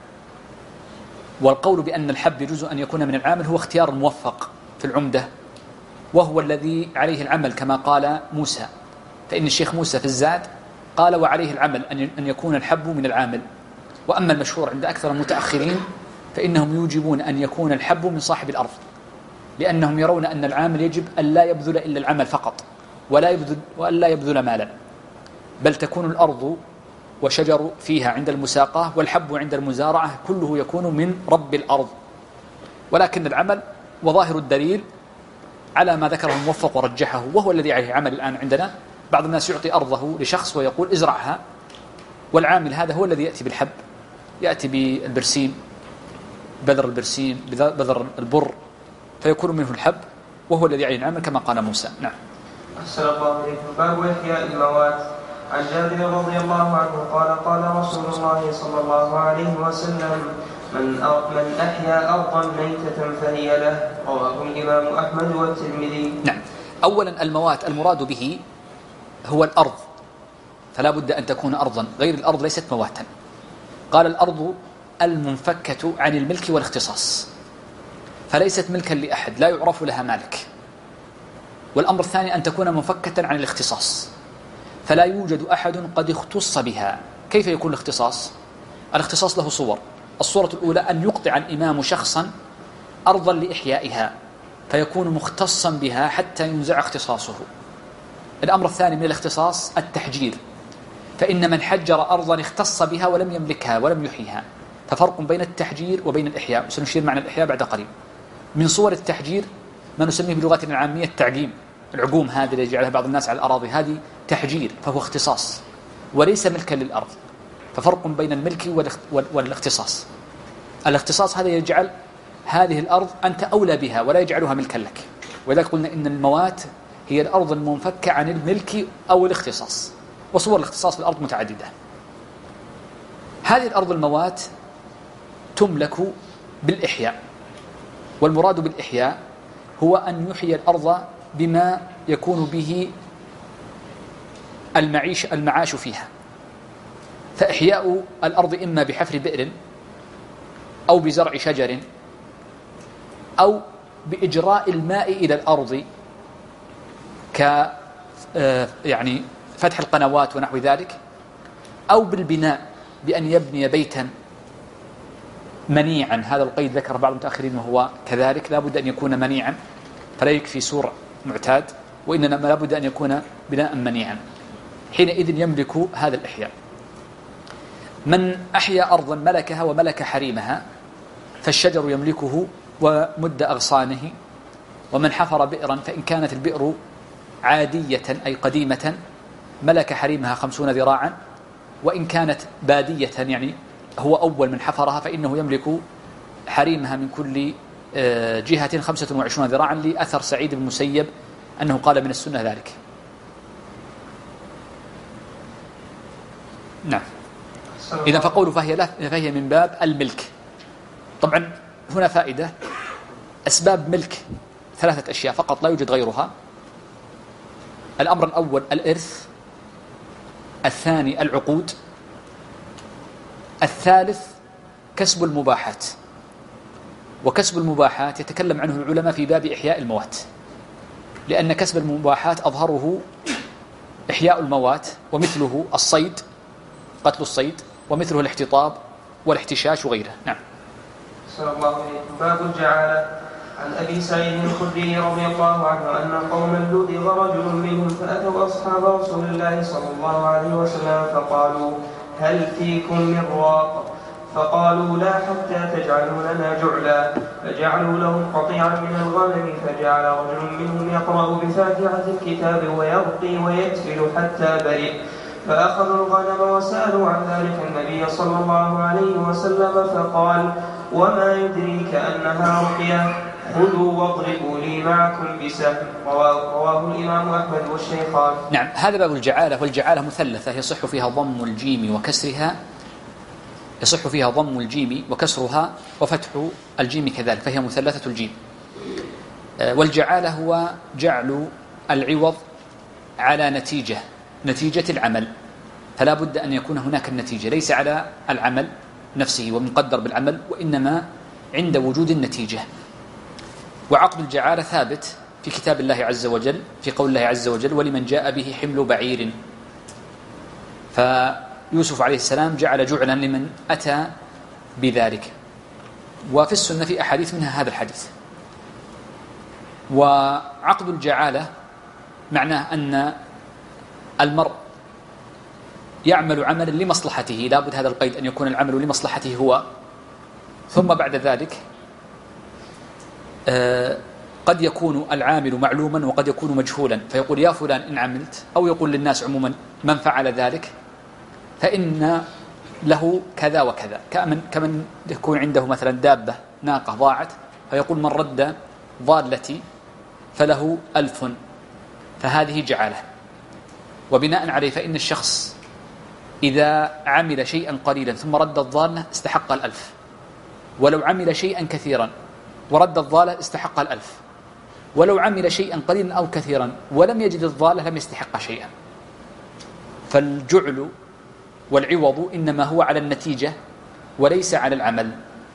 والقول بأن الحب يجوز أن يكون من العامل هو اختيار موفق في العمدة، وهو الذي عليه العمل كما قال موسى. فإن الشيخ موسى في الزاد قال: وعليه العمل أن يكون الحب من العامل. وأما المشهور عند أكثر المتأخرين فإنهم يوجبون أن يكون الحب من صاحب الأرض، لأنهم يرون أن العامل يجب أن لا يبذل إلا العمل فقط وألا يبذل مالا، بل تكون الأرض وشجر فيها عند المساقاة، والحب عند المزارعة كله يكون من رب الأرض. ولكن العمل وظاهر الدليل على ما ذكره الموفق ورجحه، وهو الذي عليه عمل الآن عندنا. بعض الناس يعطي أرضه لشخص ويقول: ازرعها، والعامل هذا هو الذي يأتي بالحب، يأتي بالبرسيم، بذر البرسيم، بذر البر، فيكون منه الحب، وهو الذي عليه العمل كما قال موسى. نعم. أحسن الله إليكم. باب إحياء الموات. عن جابر رضي الله عنه قال قال رسول الله صلى الله عليه وسلم من أحيا أرضا ميتة فهي له. رواه الإمام أحمد والترمذي. نعم. أولا الموات المراد به هو الأرض، فلا بد أن تكون أرضا، غير الأرض ليست مواتا. قال الأرض المنفكة عن الملك والاختصاص، فليست ملكا لأحد، لا يعرف لها مالك. والأمر الثاني أن تكون منفكة عن الاختصاص، فلا يوجد أحد قد اختص بها. كيف يكون الاختصاص؟ الاختصاص له صور. الصورة الأولى أن يقطع الإمام شخصا أرضا لإحيائها فيكون مختصا بها حتى ينزع اختصاصه. الأمر الثاني من الاختصاص التحجير، فإن من حجر أرضا اختص بها ولم يملكها ولم يحييها، ففرق بين التحجير وبين الإحياء، وسنشير معنى الإحياء بعد قليل. من صور التحجير ما نسميه بلغتنا العامية التعقيم، العقوم هذه اللي يجعلها بعض الناس على الأراضي، هذه تحجير، فهو اختصاص وليس ملكا للأرض. ففرق بين الملك والاختصاص. الاختصاص هذا يجعل هذه الأرض أنت أولى بها ولا يجعلها ملكا لك، ولذلك قلنا إن الموات هي الأرض المنفكة عن الملك أو الاختصاص. وصور الاختصاص في الأرض متعددة. هذه الأرض الموات تملك بالإحياء، والمراد بالإحياء هو أن يحيي الأرض بما يكون به المعاش فيها. فإحياء الأرض إما بحفر بئر أو بزرع شجر أو بإجراء الماء إلى الأرض يعني فتح القنوات ونحو ذلك، أو بالبناء بأن يبني بيتا منيعا. هذا القيد ذكر بعض المتأخرين وهو كذلك، لا بد أن يكون منيعا، فلا يكفي سور معتاد، وإنما لا بد أن يكون بناء منيعا. حينئذ يملك هذا الإحياء. من أحيا أرضا ملكها وملك حريمها فالشجر يملكه ومد أغصانه. ومن حفر بئرا فإن كانت البئر عادية أي قديمة ملك حريمها 50 ذراعا، وإن كانت بادية يعني هو أول من حفرها فإنه يملك حريمها من كل جهة 25 ذراعا، لأثر سعيد بن المسيب أنه قال من السنة ذلك. نعم. إذا فقوله فهي من باب الملك. طبعا هنا فائدة، أسباب ملك 3 أشياء فقط لا يوجد غيرها. الأمر الأول الإرث، الثاني العقود، الثالث كسب المباحات. وكسب المباحات يتكلم عنه العلماء في باب إحياء الموات، لأن كسب المباحات أظهره إحياء الموات، ومثله الصيد قتل الصيد، ومثله الاحتطاب والاحتشاش وغيره. نعم. صلى الله عليه وسلم. باب الجعالة. عن أبي سعيد الخدري رضي الله عنه أن قوما لدغ رجل منهم فأتوا أصحاب رسول الله صلى الله عليه وسلم فقالوا هل فيكم من راق؟ فقالوا لا حتى تجعلوا لنا جعلا، فجعلوا لهم قطيعا من الغنم، فجعل رجل منهم يقرأ بفاتحة الكتاب ويرقي ويتفل حتى برئ، فأخذوا الغنم وسألوا عن ذلك النبي صلى الله عليه وسلم فقال وما يدريك أنها رقية؟ خذوا واضربوا لي معكم بسهم. رواه الإمام أحمد والشيخان. نعم. هذا باب الجعالة. والجعالة مثلثة يصح فيها ضم الجيم وكسرها، يصح فيها ضم الجيم وكسرها وفتح الجيم كذلك، فهي مثلثة الجيم. والجعالة هو جعل العوض على نتيجة العمل، فلا بد أن يكون هناك النتيجة، ليس على العمل نفسه ومقدر بالعمل، وإنما عند وجود النتيجة. وعقد الجعالة ثابت في كتاب الله عز وجل في قول الله عز وجل ولمن جاء به حمل بعير، فيوسف عليه السلام جعل جعلا لمن أتى بذلك. وفي السنة في أحاديث منها هذا الحديث. وعقد الجعالة معناه أن المرء يعمل عملا لمصلحته، لا بد هذا القيد أن يكون العمل لمصلحته هو، ثم بعد ذلك قد يكون العامل معلوما وقد يكون مجهولا، فيقول يا فلان إن عملت، أو يقول للناس عموما من فعل ذلك فإن له كذا وكذا. كمن يكون عنده مثلا دابة ناقة ضاعت، فيقول من رد ضالتي فله 1000، فهذه جعالة. وبناء عليه فإن الشخص إذا عمل شيئا قليلا ثم رد الضالة استحق 1000، ولو عمل شيئا كثيرا ورد الضالة استحق 1000، ولو عمل شيئا قليلا أو كثيرا ولم يجد الضالة لم يستحق شيئا. فالجعل والعوض إنما هو على النتيجة وليس على العمل.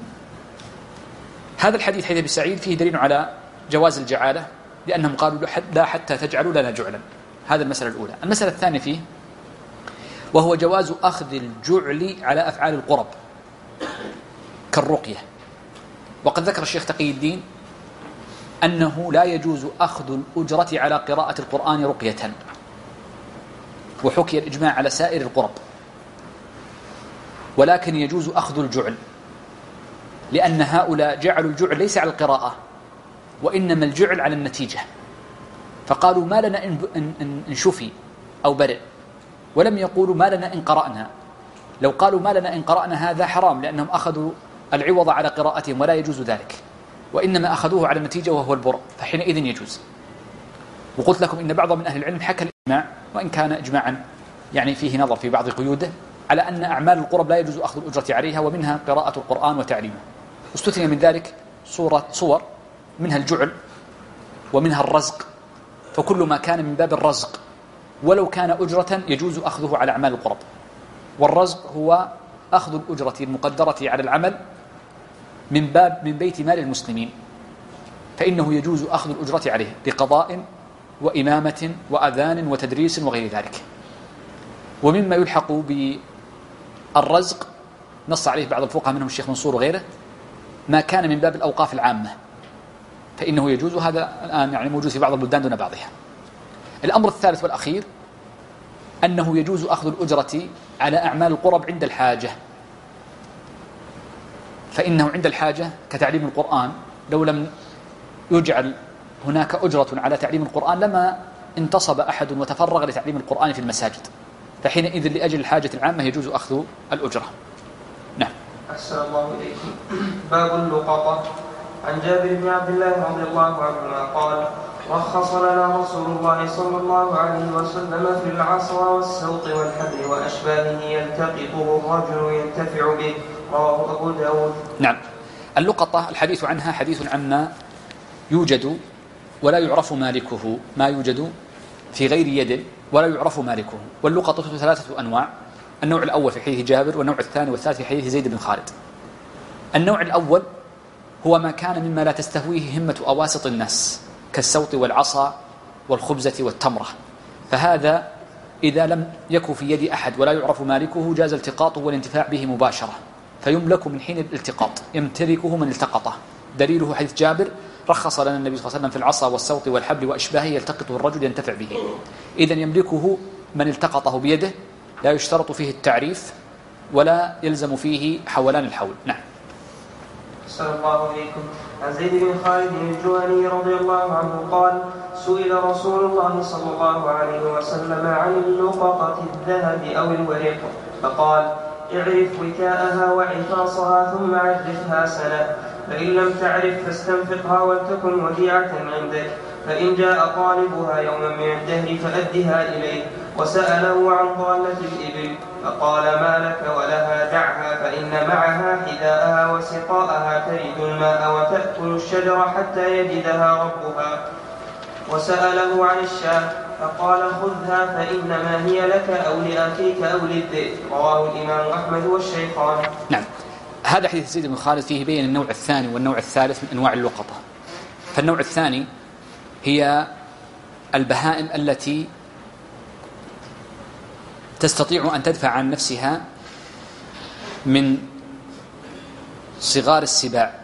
هذا الحديث حديث أبي سعيد فيه دليل على جواز الجعالة، لأنهم قالوا لا حتى تجعلوا لنا جعلا. هذا المسألة الأولى. المسألة الثانية فيه وهو جواز أخذ الجعل على أفعال القرب كالرقية. وقد ذكر الشيخ تقي الدين أنه لا يجوز أخذ الأجرة على قراءة القرآن رقية، وحكي الإجماع على سائر القرب، ولكن يجوز أخذ الجعل، لأن هؤلاء جعلوا الجعل ليس على القراءة وإنما الجعل على النتيجة. فقالوا ما لنا إن شفي أو برئ، ولم يقولوا ما لنا إن قرأنا. لو قالوا ما لنا إن قرأنا هذا حرام، لأنهم أخذوا العوض على قراءتهم ولا يجوز ذلك، وإنما أخذوه على النتيجة وهو البرء، فحينئذ يجوز. وقلت لكم إن بعض من أهل العلم حكى الإجماع، وإن كان إجماعا يعني فيه نظر في بعض قيوده، على أن أعمال القرب لا يجوز أخذ الأجرة عليها، ومنها قراءة القرآن وتعليمه. استثني من ذلك صور منها الجعل ومنها الرزق، فكل ما كان من باب الرزق ولو كان أجرة يجوز أخذه على أعمال القرب. والرزق هو أخذ الأجرة المقدرة على العمل من بيت مال المسلمين، فإنه يجوز أخذ الأجرة عليه بقضاء وإمامة وأذان وتدريس وغير ذلك. ومما يلحق بالرزق نص عليه بعض الفقهاء منهم الشيخ منصور وغيره ما كان من باب الأوقاف العامة، فإنه يجوز. هذا الآن يعني موجود في بعض البلدان دون بعضها. الأمر الثالث والأخير أنه يجوز أخذ الأجرة على أعمال القرب عند الحاجة، فإنه عند الحاجة كتعليم القرآن لو لم يجعل هناك أجرة على تعليم القرآن لما انتصب أحد وتفرغ لتعليم القرآن في المساجد، فحينئذ لأجل الحاجة العامة يجوز أخذ الأجرة. نعم. أحسن الله إليكم. باب اللقطة. عن جابر بن عبد الله رضي الله عنهما قال: رخص لنا رسول الله صلى الله عليه وسلم في العصا والسوط والحبل وأشباهه يلتقطه الرجل ينتفع به. رواه أبو داود. نعم. اللقطة الحديث عنها حديث عما يوجد ولا يعرف مالكه، ما يوجد في غير يد ولا يعرف مالكه. واللقطة 3 أنواع: النوع الأول في حديث جابر، والنوع الثاني والثالث في حديث زيد بن خالد. النوع الأول هو ما كان مما لا تستهويه همة أواسط الناس كالسوط والعصا والخبزة والتمرة، فهذا إذا لم يكن في يد أحد ولا يعرف مالكه جاز التقاطه والانتفاع به مباشرة، فيملك من حين الالتقاط، يمتلكه من التقطه. دليله حديث جابر: رخص لنا النبي صلى الله عليه وسلم في العصا والسوط والحبل وأشباهه يلتقطه الرجل ينتفع به. إذن يملكه من التقطه بيده، لا يشترط فيه التعريف ولا يلزم فيه حولان الحول. نعم. صلى الله عليكم. عن زيد بن خالد الجهني رضي الله عنه قال: سئل رسول الله صلى الله عليه وسلم عن اللقطة الذهب أو الورق، فقال: اعرف وكاءها وعفاصها ثم عرفها سنة، فإن لم تعرف فاستنفقها ولتكن وديعة عندك، فإن جاء طالبها يوما من الدهر فأدها إليه. وسأله عن ضالة الإبل فقال: ما لك ولها؟ دعها، فإن معها حذاءها وسقاءها ترد الماء وتأكل الشجر حتى يجدها ربها. وسأله عن الشاة فقال: خذها فإنما هي لك أو لأخيك أو للذئب. رواه الإمام أحمد والشيخان. نعم. هذا حديث زيد بن خالد فيه بين النوع الثاني والنوع الثالث من أنواع اللقطة. فالنوع الثاني هي البهائم التي تستطيع أن تدفع عن نفسها من صغار السباع،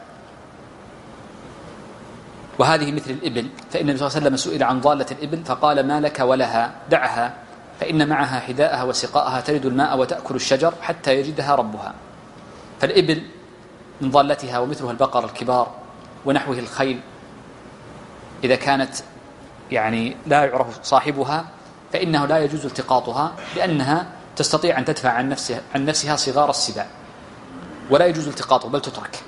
وهذه مثل الإبل، فإن النبي صلى الله عليه وسلم سئل عن ضالة الإبل فقال: ما لك ولها؟ دعها، فإن معها حذاءها وسقاءها ترد الماء وتأكل الشجر حتى يجدها ربها. فالإبل من ضالتها ومثلها البقر الكبار ونحوه الخيل، إذا كانت يعني لا يعرف صاحبها فإنه لا يجوز التقاطها، لأنها تستطيع أن تدفع عن نفسها صغار السباع، ولا يجوز التقاطه بل تترك.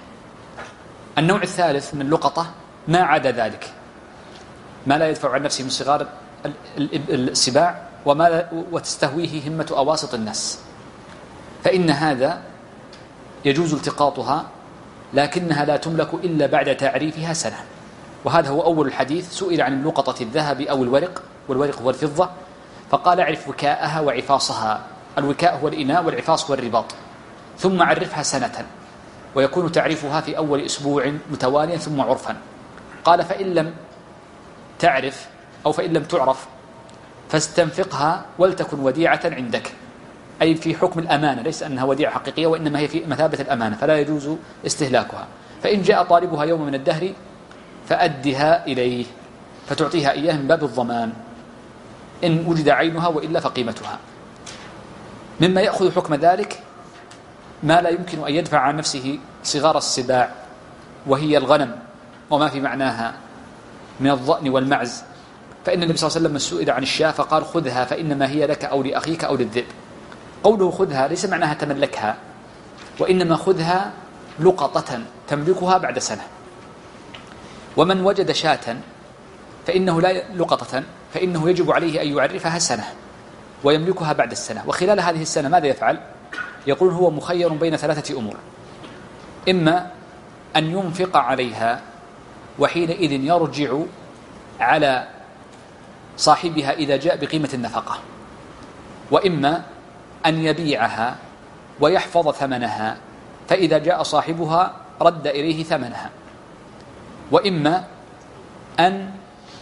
النوع الثالث من اللقطة ما عدا ذلك، ما لا يدفع عن نفسه من صغار السباع وتستهويه همة أواسط الناس، فإن هذا يجوز التقاطها، لكنها لا تملك إلا بعد تعريفها سنة. وهذا هو أول الحديث. سئل عن اللقطة الذهب أو الورق، والورق هو الفضة، فقال اعرف وكاءها وعفاصها. الوكاء هو الإناء والعفاص هو الرباط، ثم عرفها سنة، ويكون تعريفها في أول أسبوع متواليا ثم عرفا. قال فإن لم تعرف أو فإن لم تعرف فاستنفقها ولتكن وديعة عندك، أي في حكم الأمانة، ليس أنها وديعة حقيقية وإنما هي في مثابة الأمانة، فلا يجوز استهلاكها. فإن جاء طالبها يوم من الدهر فأدها إليه، فتعطيها إياه من باب الضمان إن وجد عينها، وإلا فقيمتها. مما يأخذ حكم ذلك ما لا يمكن أن يدفع عن نفسه صغار السباع، وهي الغنم وما في معناها من الضأن والمعز. فإن النبي صلى الله عليه وسلم سئل عن الشاة فقال خذها فإنما هي لك أو لأخيك أو للذئب. قوله خذها ليس معناها تملكها، وإنما خذها لقطة تملكها بعد سنة. ومن وجد شاة فإنه لا لقطة، فإنه يجب عليه أن يعرفها سنة ويملكها بعد السنة. وخلال هذه السنة ماذا يفعل؟ يقول هو مخير بين ثلاثة أمور: إما أن ينفق عليها وحينئذ يرجع على صاحبها إذا جاء بقيمة النفقة، وإما أن يبيعها ويحفظ ثمنها فإذا جاء صاحبها رد إليه ثمنها، وإما أن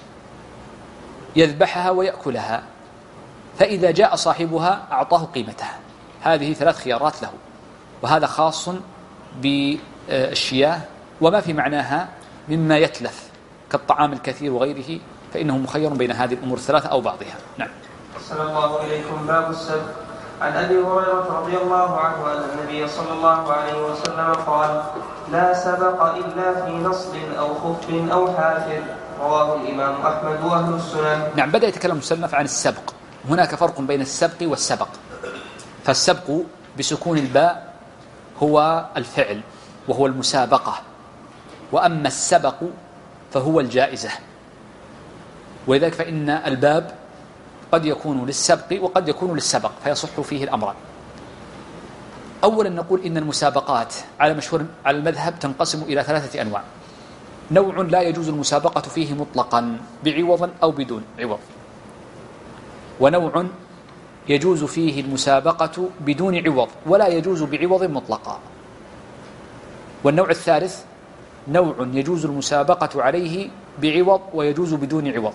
يذبحها ويأكلها فإذا جاء صاحبها أعطاه قيمتها. هذه ثلاث خيارات له، وهذا خاص بالشياه وما في معناها مما يتلف كالطعام الكثير وغيره، فإنه مخير بين هذه الأمور الثلاثة أو بعضها. نعم. صلى الله إليكم. باب السبق. عن أبي هريرة رضي الله عنه أن النبي صلى الله عليه وسلم قال: لا سبق إلا في نصب أو خف أو حافر. رواه الإمام أحمد وأهل السنن. نعم. بدأ يتكلم المصنف عن السبق. هناك فرق بين السبق والسبق. فالسبق بسكون الباء هو الفعل وهو المسابقة، وأما السبق فهو الجائزة. ولذلك فإن الباب قد يكون للسبق وقد يكون للسبق، فيصح فيه الأمران. أولا نقول إن المسابقات على المذهب تنقسم إلى ثلاثة أنواع: نوع لا يجوز المسابقة فيه مطلقا بعوض أو بدون عوض، ونوع يجوز فيه المسابقة بدون عوض ولا يجوز بعوض مطلقا، والنوع الثالث نوع يجوز المسابقة عليه بعوض ويجوز بدون عوض.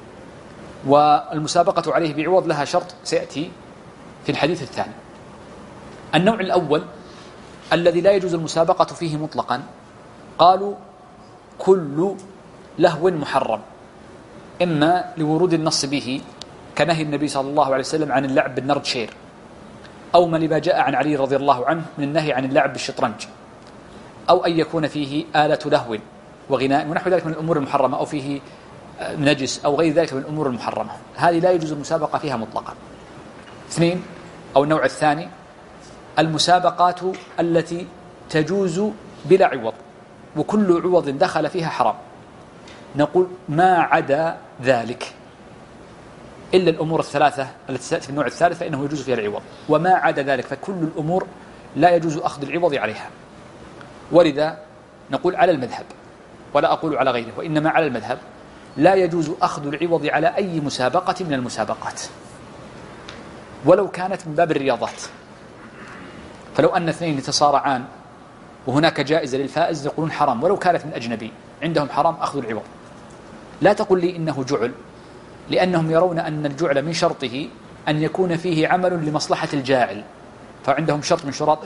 والمسابقة عليه بعوض لها شرط سيأتي في الحديث الثاني. النوع الأول الذي لا يجوز المسابقة فيه مطلقا، قالوا كل لهو محرم، إما لورود النص به كنهي النبي صلى الله عليه وسلم عن اللعب بالنردشير، أو ما لما جاء عن علي رضي الله عنه من النهي عن اللعب بالشطرنج، أو أن يكون فيه آلة لهو وغناء ونحو ذلك من الأمور المحرمة، أو فيه نجس أو غير ذلك من الأمور المحرمة. هذه لا يجوز المسابقة فيها مطلقا. اثنين، أو النوع الثاني المسابقات التي تجوز بلا عوض، وكل عوض دخل فيها حرام. نقول ما عدا ذلك إلا الأمور الثلاثة التي تأتي في النوع الثالث فإنه يجوز فيها العوض، وما عدا ذلك فكل الأمور لا يجوز أخذ العوض عليها. ولذا نقول على المذهب، ولا أقول على غيره وإنما على المذهب، لا يجوز أخذ العوض على أي مسابقة من المسابقات ولو كانت من باب الرياضات. فلو أن اثنين يتصارعان وهناك جائزة للفائز يقولون حرام ولو كانت من أجنبي، عندهم حرام أخذ العوض. لا تقل لي إنه جعل، لأنهم يرون أن الجعل من شرطه أن يكون فيه عمل لمصلحة الجاعل، فعندهم شرط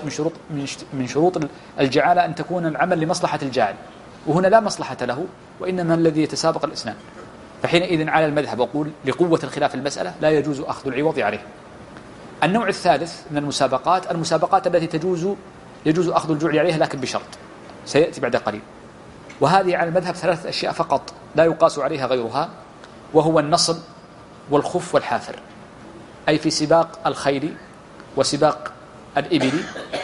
من شروط الجعالة أن تكون العمل لمصلحة الجاعل، وهنا لا مصلحة له وإنما الذي يتسابق الإسنان. فحينئذ على المذهب أقول لقوة الخلاف المسألة لا يجوز أخذ العوض عليه. النوع الثالث من المسابقات التي يجوز أخذ الجعل عليها لكن بشرط سيأتي بعد قليل، وهذه على المذهب ثلاثة أشياء فقط لا يقاس عليها غيرها، وهو النصب والخف والحافر، أي في سباق الخيل وسباق الإبل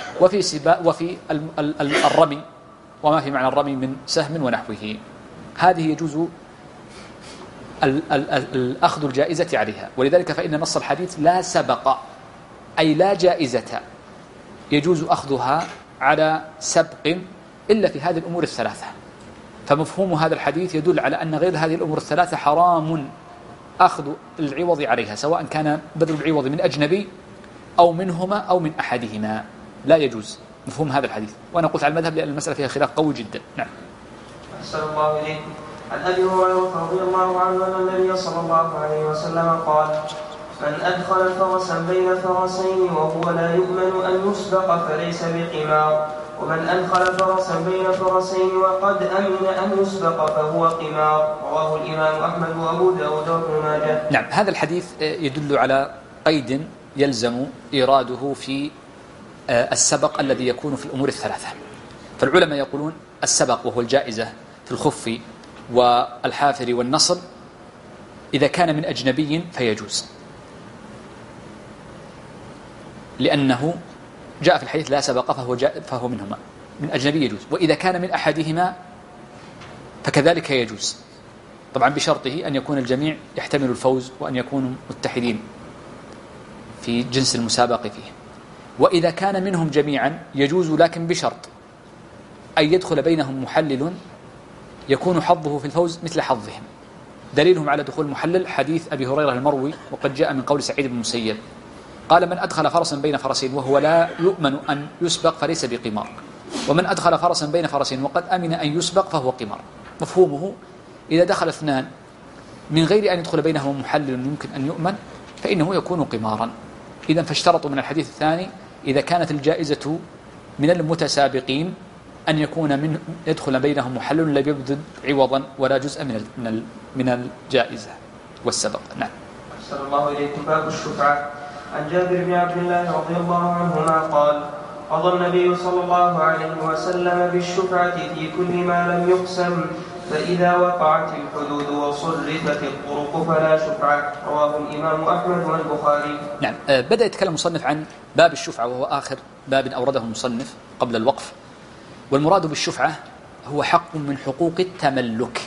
وفي الرمي وما في معنى الرمي من سهم ونحوه. هذه يجوز الأخذ الجائزة عليها. ولذلك فإن نص الحديث لا سبق أي لا جائزة يجوز أخذها على سبق إلا في هذه الأمور الثلاثة. فمفهوم هذا الحديث يدل على أن غير هذه الأمور الثلاثة حرام أخذ العوض عليها، سواء كان بذل العوض من أجنبي أو منهما أو من أحدهما، لا يجوز. مفهوم هذا الحديث. وأنا قلت على المذهب لأن المسألة فيها خلاف قوي جدا. نعم. أحسن الله إليكم. عن أبي هريرة رضي الله عنه أن النبي صلى الله عليه وسلم قال: من أدخل فرسا بين فرسين وهو لا يؤمن أن يسبق فليس بقمار، ومن أدخل فرسا بين فرسين وقد أمن أن يسبق فهو قمار. رواه الإمام أحمد وأبو داود وابن ماجه. نعم. هذا الحديث يدل على قيد يلزم إيراده في السبق الذي يكون في الأمور الثلاثة. فالعلماء يقولون السبق وهو الجائزة في الخف والحافر والنصل إذا كان من أجنبي فيجوز، لأنه جاء في الحديث لا سبق فهو منهما، من أجنبي يجوز. وإذا كان من أحدهما فكذلك يجوز، طبعا بشرطه أن يكون الجميع يحتمل الفوز وأن يكونوا متحدين في جنس المسابق فيه. وإذا كان منهم جميعا يجوز، لكن بشرط أن يدخل بينهم محلل يكون حظه في الفوز مثل حظهم. دليلهم على دخول المحلل حديث أبي هريرة المروي، وقد جاء من قول سعيد بن المسيب قال: من أدخل فرسا بين فرسين وهو لا يؤمن أن يسبق فليس بقمار، ومن أدخل فرسا بين فرسين وقد أمن أن يسبق فهو قمار. مفهومه إذا دخل اثنان من غير أن يدخل بينهم محلل يمكن أن يؤمن فإنه يكون قمارا. إذن فاشترطوا من الحديث الثاني إذا كانت الجائزة من المتسابقين أن يكون يدخل بينهم محلل لا يبذل عوضا ولا جزء من الجائزة والسبق. نعم. أحسن الله إليكم. باب الشفعة. عن جابر بن عبد الله رضي الله عنهما قال: قضى النبي صلى الله عليه وسلم بالشفعة في كل ما لم يقسم، فإذا وقعت الحدود وصرفت الطرق فلا شفعة. رواه الإمام أحمد والبخاري. نعم. بدأ يتكلم المصنف عن باب الشفعة، وهو آخر باب أورده المصنف قبل الوقف. والمراد بالشفعة هو حق من حقوق التملك،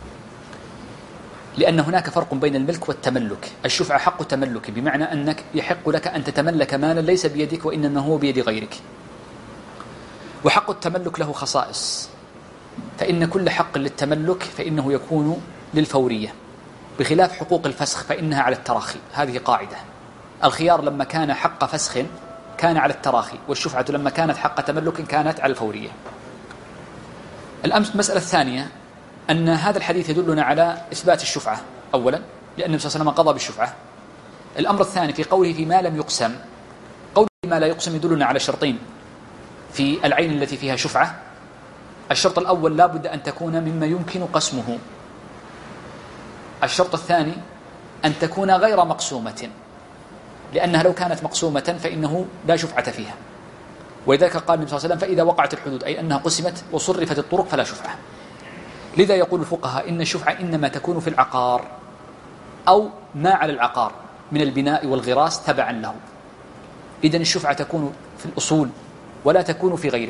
لأن هناك فرق بين الملك والتملك. الشفعة حق تملك، بمعنى أنك يحق لك أن تتملك مالا ليس بيدك وإنما هو بيد غيرك. وحق التملك له خصائص، فإن كل حق للتملك فإنه يكون للفورية، بخلاف حقوق الفسخ فإنها على التراخي. هذه قاعدة. الخيار لما كان حق فسخ كان على التراخي، والشفعة لما كانت حق تملك كانت على الفورية. المسألة الثانية أن هذا الحديث يدلنا على إثبات الشفعة أولا، لأن النبي صلى الله عليه وسلم قضى بالشفعة. الأمر الثاني في قوله فيما لم يقسم، قوله فيما لا يقسم يدلنا على شرطين في العين التي فيها شفعة. الشرط الأول لا بد أن تكون مما يمكن قسمه. الشرط الثاني أن تكون غير مقسومة، لأنها لو كانت مقسومة فإنه لا شفعة فيها. ولذلك قال النبي صلى الله عليه وسلم: فإذا وقعت الحدود، أي أنها قسمت وصرفت الطرق فلا شفعة. لذا يقول الفقهاء إن الشفعة إنما تكون في العقار أو ما على العقار من البناء والغراس تبعا له. إذن الشفعة تكون في الأصول ولا تكون في غيره.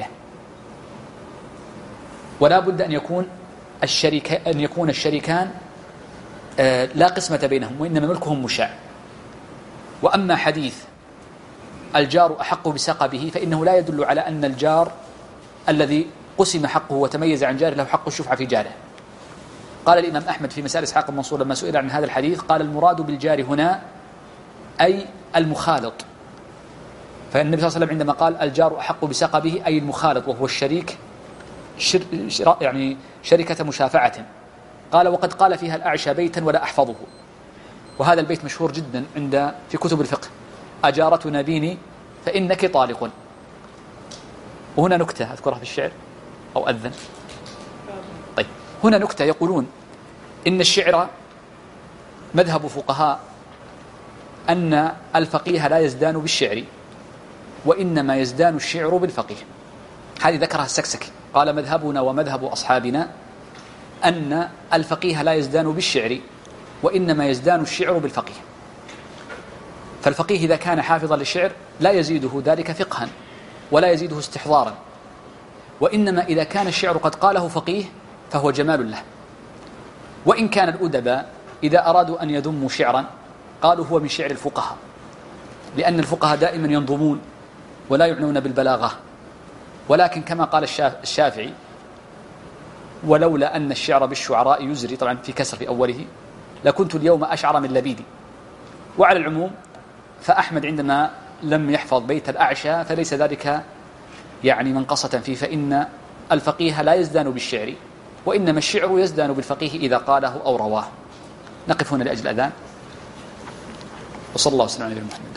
ولا بد أن يكون الشريكان لا قسمة بينهم، وإنما ملكهم مشاع. وأما حديث الجار أحق بسقبه فإنه لا يدل على أن الجار الذي قسم حقه وتميز عن جاره له حق الشفعة في جاره. قال الإمام أحمد في مسائل إسحاق المنصور لما سئل عن هذا الحديث قال: المراد بالجار هنا أي المخالط. فالنبي صلى الله عليه وسلم عندما قال الجار أحق بسقبه أي المخالط، وهو الشريك يعني شركة مشافعة. قال: وقد قال فيها الأعشى بيتا ولا أحفظه. وهذا البيت مشهور جدا في كتب الفقه: أجارتنا بيني فإنك طالق. وهنا نكتة أذكرها في الشعر أو أذن. طيب، هنا نكتة يقولون إن الشعر مذهب فقهاء أن الفقيه لا يزدان بالشعر، وإنما يزدان الشعر بالفقيه. هذه ذكرها السكسكي، قال: مذهبنا ومذهب أصحابنا أن الفقيه لا يزدان بالشعر، وإنما يزدان الشعر بالفقيه. فالفقيه إذا كان حافظا للشعر لا يزيده ذلك فقها ولا يزيده استحضارا، وإنما إذا كان الشعر قد قاله فقيه فهو جمال له. وإن كان الأدباء إذا أرادوا أن يذموا شعرا قالوا هو من شعر الفقهاء، لأن الفقهاء دائما ينظمون ولا يعنون بالبلاغة. ولكن كما قال الشافعي: ولولا أن الشعر بالشعراء يزري، طبعا في كسر في أوله، لكنت اليوم أشعر من لبيدي. وعلى العموم فأحمد عندنا لم يحفظ بيت الأعشى، فليس ذلك يعني منقصة فيه، فإن الفقيه لا يزدان بالشعر، وإنما الشعر يزدان بالفقيه إذا قاله أو رواه. نقف هنا لأجل الأذان، وصلى الله وسلم على نبينا محمد.